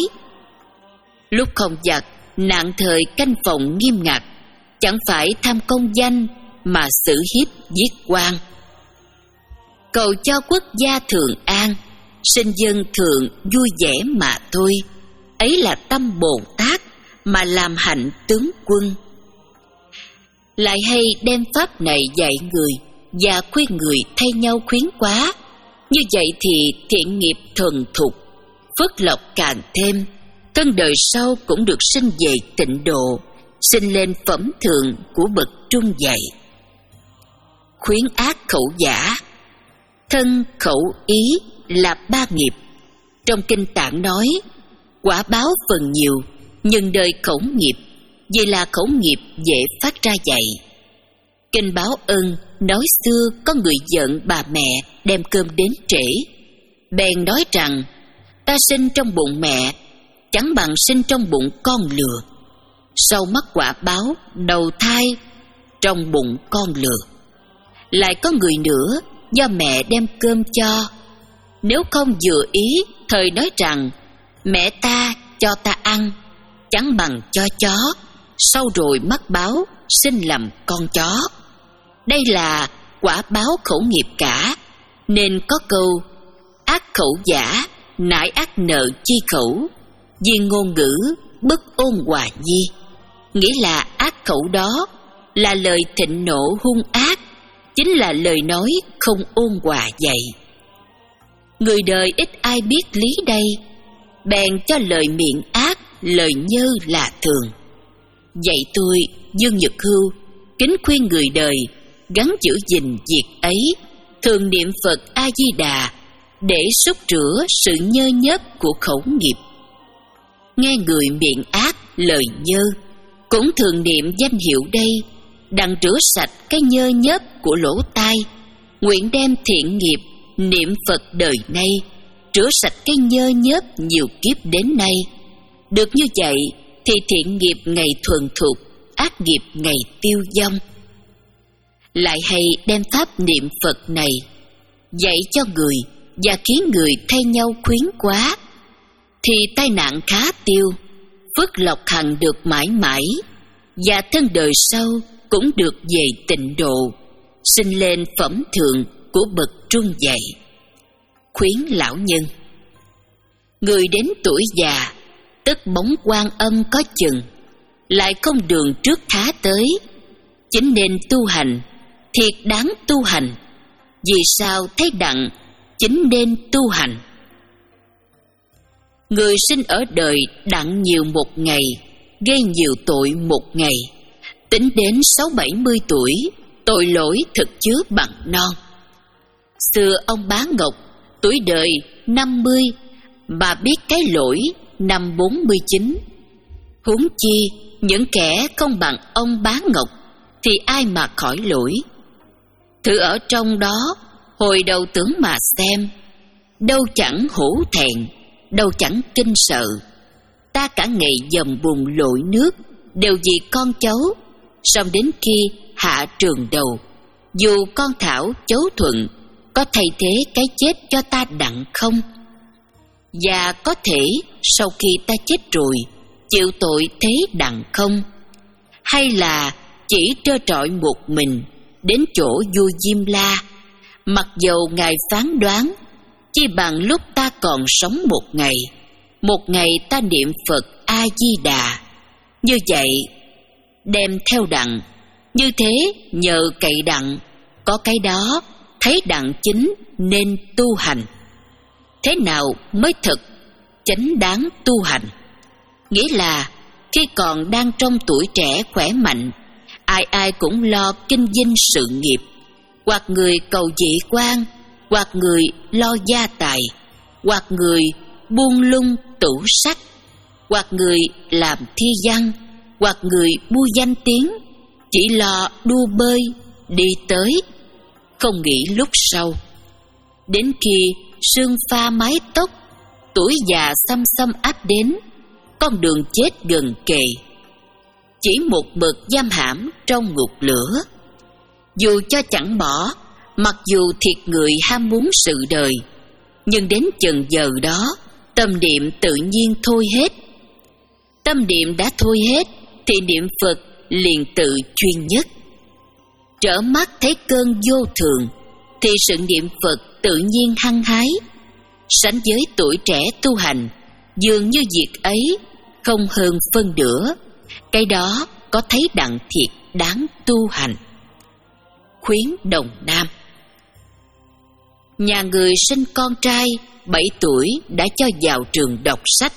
Lúc không giặc, nạn thời canh phòng nghiêm ngặt, chẳng phải tham công danh mà xử hiếp giết quan. Cầu cho quốc gia thường an, sinh dân thường vui vẻ mà thôi. Ấy là tâm Bồ Tát mà làm hạnh tướng quân. Lại hay đem pháp này dạy người và khuyên người thay nhau khuyến quá. Như vậy thì thiện nghiệp thuần thục, phước lộc càng thêm, thân đời sau cũng được sinh về tịnh độ, sinh lên phẩm thượng của bậc trung dạy. Khuyến ác khẩu giả, thân khẩu ý là ba nghiệp. Trong kinh Tạng nói, quả báo phần nhiều, nhưng đời khẩu nghiệp, vì là khẩu nghiệp dễ phát ra dạy. Kinh Báo Ân nói xưa có người giận bà mẹ đem cơm đến trễ, bèn nói rằng ta sinh trong bụng mẹ chẳng bằng sinh trong bụng con lừa. Sau mắc quả báo đầu thai trong bụng con lừa. Lại có người nữa do mẹ đem cơm cho, nếu không vừa ý thời nói rằng mẹ ta cho ta ăn chẳng bằng cho chó, sau rồi mắc báo sinh làm con chó. Đây là quả báo khẩu nghiệp cả, nên có câu ác khẩu giả nãi ác nợ chi khẩu, vì ngôn ngữ bất ôn hòa nhi. Nghĩa là ác khẩu đó là lời thịnh nộ hung ác, chính là lời nói không ôn hòa dạy. Người đời ít ai biết lý đây, bèn cho lời miệng ác, lời nhơ là thường. Vậy tôi Dương Nhật Hưu kính khuyên người đời gắn giữ gìn việc ấy, thường niệm Phật A Di Đà để xúc rửa sự nhơ nhớp của khẩu nghiệp. Nghe người miệng ác, lời nhơ, cũng thường niệm danh hiệu đây, đặng rửa sạch cái nhơ nhớp của lỗ tai, nguyện đem thiện nghiệp niệm Phật đời nay rửa sạch cái nhơ nhớp nhiều kiếp đến nay. Được như vậy thì thiện nghiệp ngày thuần thục, ác nghiệp ngày tiêu vong. Lại hay đem pháp niệm Phật này dạy cho người và khiến người thay nhau khuyến quá, thì tai nạn khá tiêu, phước lộc hằng được mãi mãi, và thân đời sau cũng được về tịnh độ, sinh lên phẩm thượng của bậc trung dạy. Khuyến lão nhân, người đến tuổi già tức bóng quan âm có chừng, lại không đường trước thá tới, chính nên tu hành, thiệt đáng tu hành. Vì sao thấy đặng chính nên tu hành? Người sinh ở đời đặng nhiều một ngày, gây nhiều tội một ngày. Tính đến sáu bảy mươi tuổi, tội lỗi thực chứa bằng non. Xưa ông Bá Ngọc tuổi đời năm mươi mà biết cái lỗi năm bốn mươi chín. Huống chi những kẻ không bằng ông Bá Ngọc thì ai mà khỏi lỗi. Thử ở trong đó hồi đầu tưởng mà xem, đâu chẳng hổ thẹn, đâu chẳng kinh sợ. Ta cả ngày dầm bùn lội nước đều vì con cháu, xong đến khi hạ trường đầu, dù con Thảo cháu Thuận có thay thế cái chết cho ta đặng không? Và có thể sau khi ta chết rồi chịu tội thế đặng không? hay là chỉ trơ trọi một mình đến chỗ vua Diêm La, mặc dầu Ngài phán đoán chi bằng lúc ta còn sống một ngày, một ngày ta niệm Phật A-di-đà. Như vậy đem theo đặng, như thế nhờ cậy đặng, có cái đó thấy đặng chính nên tu hành. Thế nào mới thật chánh đáng tu hành? Nghĩa là khi còn đang trong tuổi trẻ khỏe mạnh, ai ai cũng lo kinh doanh sự nghiệp, hoặc người cầu vị quan, hoặc người lo gia tài, hoặc người buôn lung tủ sách, hoặc người làm thi văn, hoặc người mua danh tiếng, chỉ lo đua bơi đi tới, không nghĩ lúc sau. Đến khi sương pha mái tóc, tuổi già xăm xăm áp đến, con đường chết gần kề, chỉ một mực giam hãm trong ngục lửa. Dù cho chẳng bỏ, mặc dù thiệt người ham muốn sự đời, nhưng đến chừng giờ đó, tâm niệm tự nhiên thôi hết. Tâm niệm đã thôi hết, thì niệm Phật liền tự chuyên nhất. Trở mắt thấy cơn vô thường, thì sự niệm Phật tự nhiên hăng hái. Sánh với tuổi trẻ tu hành, dường như việc ấy không hơn phân nửa. Cái đó có thấy đặng thiệt đáng tu hành. Khuyến Đồng Nam. Nhà người sinh con trai bảy tuổi đã cho vào trường đọc sách.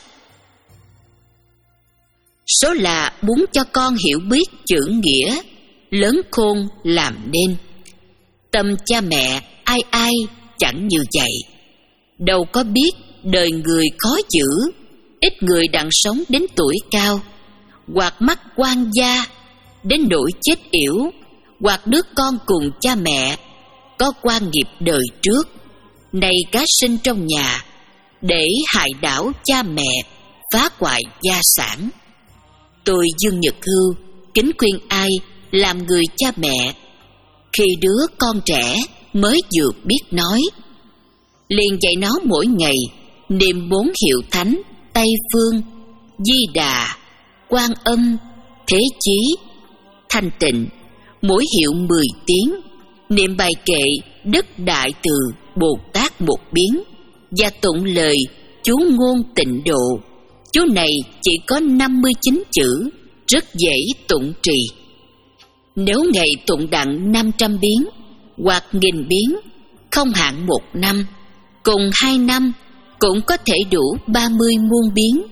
Số là muốn cho con hiểu biết chữ nghĩa, lớn khôn làm nên. Tâm cha mẹ ai ai chẳng như vậy. Đâu có biết đời người khó giữ, ít người đặng sống đến tuổi cao, hoặc mắc quan gia đến nỗi chết yểu, hoặc đứa con cùng cha mẹ có quan nghiệp đời trước, nay cá sinh trong nhà để hại đảo cha mẹ, phá hoại gia sản. Tôi Dương Nhật Hưu kính khuyên ai làm người cha mẹ, khi đứa con trẻ mới vừa biết nói, liền dạy nó mỗi ngày niệm bốn hiệu thánh Tây Phương, Di Đà, Quan Âm, Thế Chí, Thanh Tịnh, mỗi hiệu mười tiếng, niệm bài kệ Đức Đại Từ Bồ Tát một biến, và tụng lời chú ngôn tịnh độ. Chú này chỉ có năm mươi chín chữ, rất dễ tụng trì. Nếu ngày tụng đặng năm trăm biến, hoặc nghìn biến, không hạn một năm, cùng hai năm cũng có thể đủ ba mươi muôn biến.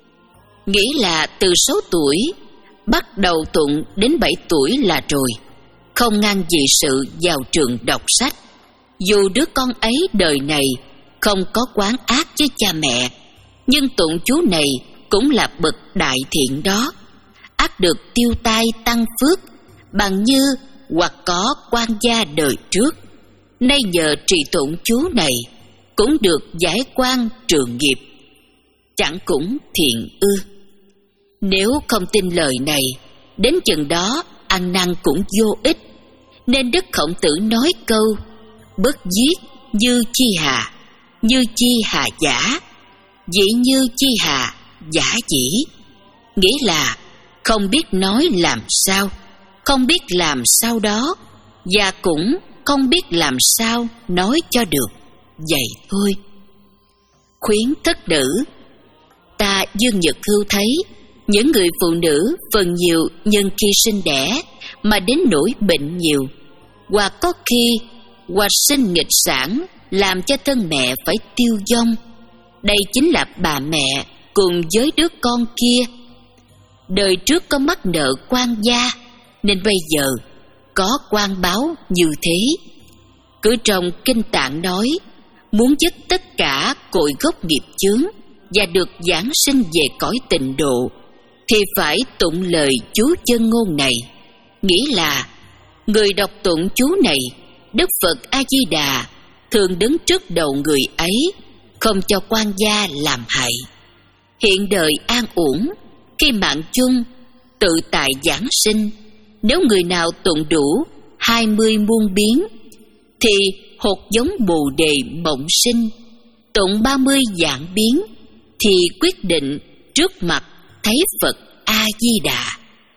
Nghĩ là từ sáu tuổi bắt đầu tụng đến bảy tuổi là rồi, không ngăn gì sự vào trường đọc sách. Dù đứa con ấy đời này không có quán ác với cha mẹ, nhưng tụng chú này cũng là bậc đại thiện đó, ắt được tiêu tai tăng phước, bằng như hoặc có quan gia đời trước, nay nhờ trì tụng chú này cũng được giải quan trường nghiệp, chẳng cũng thiện ư? Nếu không tin lời này, đến chừng đó ăn năn cũng vô ích. Nên Đức Khổng Tử nói câu bất giết như chi hà, như chi hà giả, dĩ như chi hà giả dĩ. Nghĩa là không biết nói làm sao, không biết làm sao đó, và cũng không biết làm sao nói cho được, vậy thôi. Khuyến thất nữ. Ta Dương Nhật Hưu thấy những người phụ nữ phần nhiều nhân khi sinh đẻ mà đến nỗi bệnh nhiều, hoặc có khi hoặc sinh nghịch sản, làm cho thân mẹ phải tiêu vong. Đây chính là bà mẹ cùng với đứa con kia. Đời trước có mắc nợ quan gia, nên bây giờ có quan báo như thế. Cứ trong Kinh Tạng nói, muốn dứt tất cả cội gốc nghiệp chướng và được giảng sinh về cõi tịnh độ, thì phải tụng lời chú chân ngôn này. Nghĩa là người đọc tụng chú này, Đức Phật A-di-đà thường đứng trước đầu người ấy, không cho quan gia làm hại. Hiện đời an ổn, khi mạng chung tự tại giảng sinh. Nếu người nào tụng đủ hai mươi muôn biến, thì hột giống Bồ Đề mộng sinh. Tụng ba mươi vạn biến, thì quyết định trước mặt thấy Phật A-di-đà.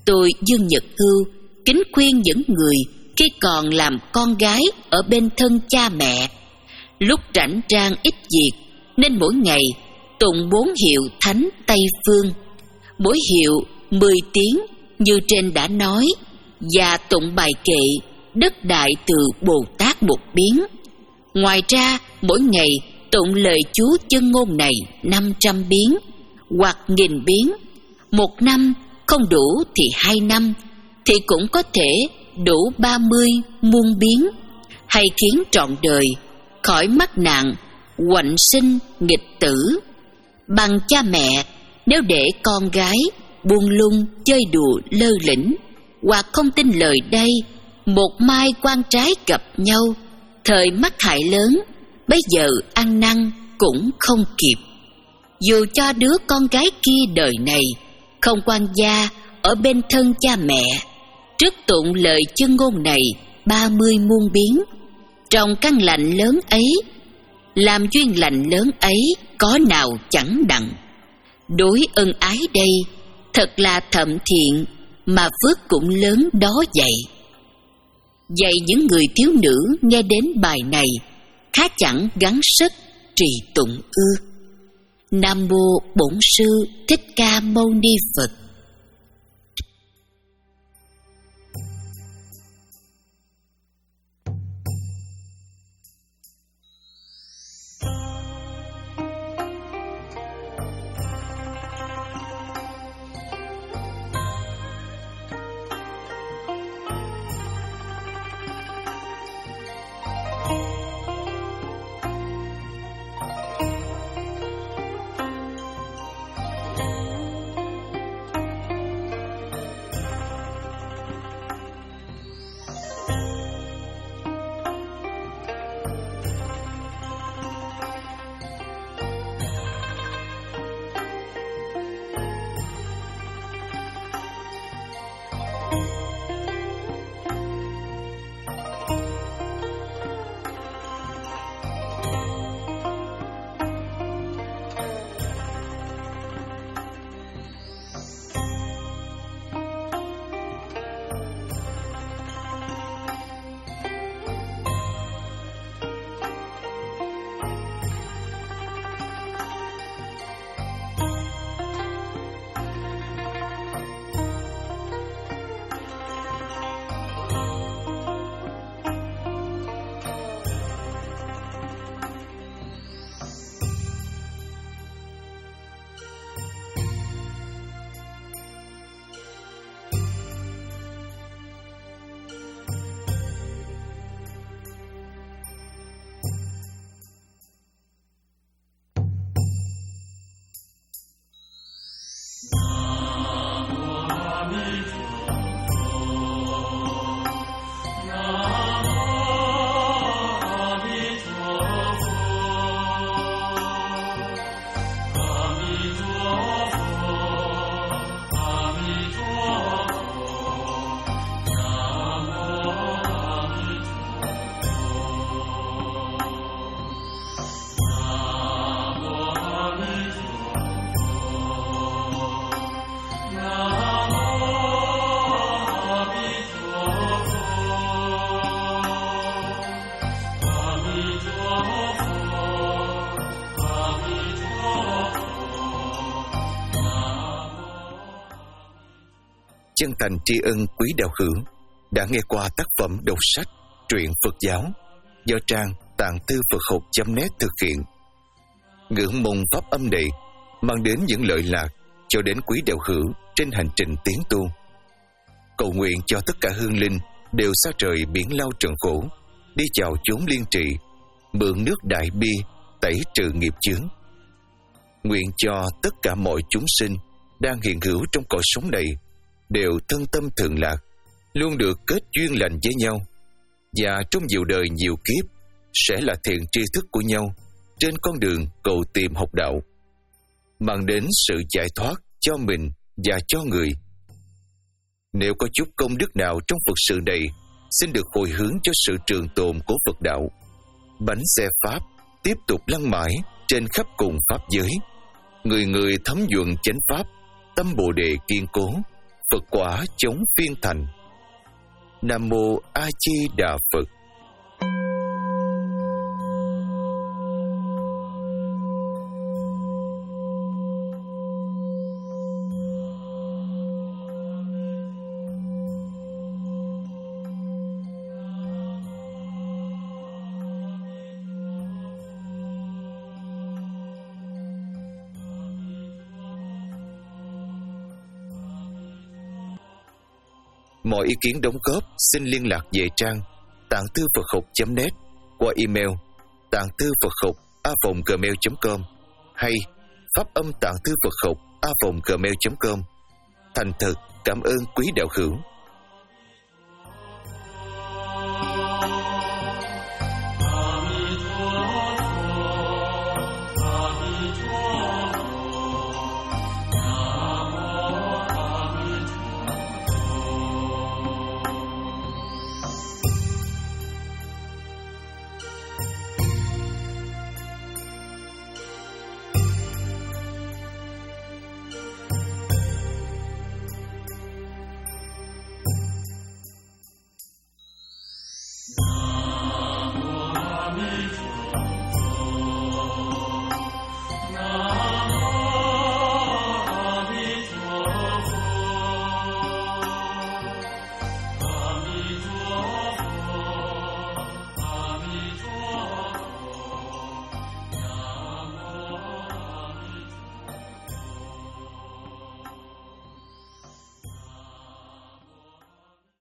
Tôi Dương Nhật Hưu kính khuyên những người khi còn làm con gái ở bên thân cha mẹ, lúc rảnh rang ít việc nên mỗi ngày tụng bốn hiệu thánh Tây Phương, mỗi hiệu mười tiếng như trên đã nói, và tụng bài kệ Đất Đại từ Bồ Tát một biến. Ngoài ra mỗi ngày tụng lời chú chân ngôn này năm trăm biến hoặc nghìn biến. Một năm không đủ thì hai năm, thì cũng có thể đủ ba mươi muôn biến, hay khiến trọn đời khỏi mắc nạn hoạnh sinh nghịch tử. Bằng cha mẹ, nếu để con gái buông lung chơi đùa lơ lĩnh hoặc không tin lời đây, một mai quan trái gặp nhau, thời mắc hại lớn, bây giờ ăn năn cũng không kịp. Dù cho đứa con gái kia đời này không quan gia ở bên thân cha mẹ, trước tụng lời chân ngôn này ba mươi muôn biến, trong căn lành lớn ấy, làm duyên lành lớn ấy có nào chẳng đặng. Đối ân ái đây thật là thậm thiện, mà phước cũng lớn đó vậy. Vậy những người thiếu nữ nghe đến bài này khá chẳng gắng sức trì tụng ư? Nam mô Bổn Sư Thích Ca Mâu Ni Phật. Chân thành tri ân quý đạo hữu đã nghe qua tác phẩm đọc sách Truyện Phật Giáo do trang tạng thư Phật học chấm net thực hiện. Ngưỡng mong pháp âm này mang đến những lợi lạc cho đến quý đạo hữu trên hành trình tiến tu. Cầu nguyện cho tất cả hương linh đều xa rời biển lao trần khổ, đi vào chốn liên trị, mượn nước đại bi tẩy trừ nghiệp chướng. Nguyện cho tất cả mọi chúng sinh đang hiện hữu trong cõi sống này đều thân tâm thường lạc, luôn được kết duyên lành với nhau, và trong nhiều đời nhiều kiếp sẽ là thiện tri thức của nhau trên con đường cầu tìm học đạo, mang đến sự giải thoát cho mình và cho người. Nếu có chút công đức nào trong Phật sự này, xin được hồi hướng cho sự trường tồn của Phật đạo. Bánh xe Pháp tiếp tục lăn mãi trên khắp cùng Pháp giới. Người người thấm nhuận chánh Pháp, tâm Bồ Đề kiên cố, Phật quả chống phiên thành. Nam Mô A Di Đà Phật. Mọi ý kiến đóng góp xin liên lạc về trang tạng thư Phật học chấm net qua email tạng thư Phật học a vòng gmail chấm com hay pháp âm tạng thư Phật học a vòng gmail chấm com. Thành thật cảm ơn quý đạo hữu.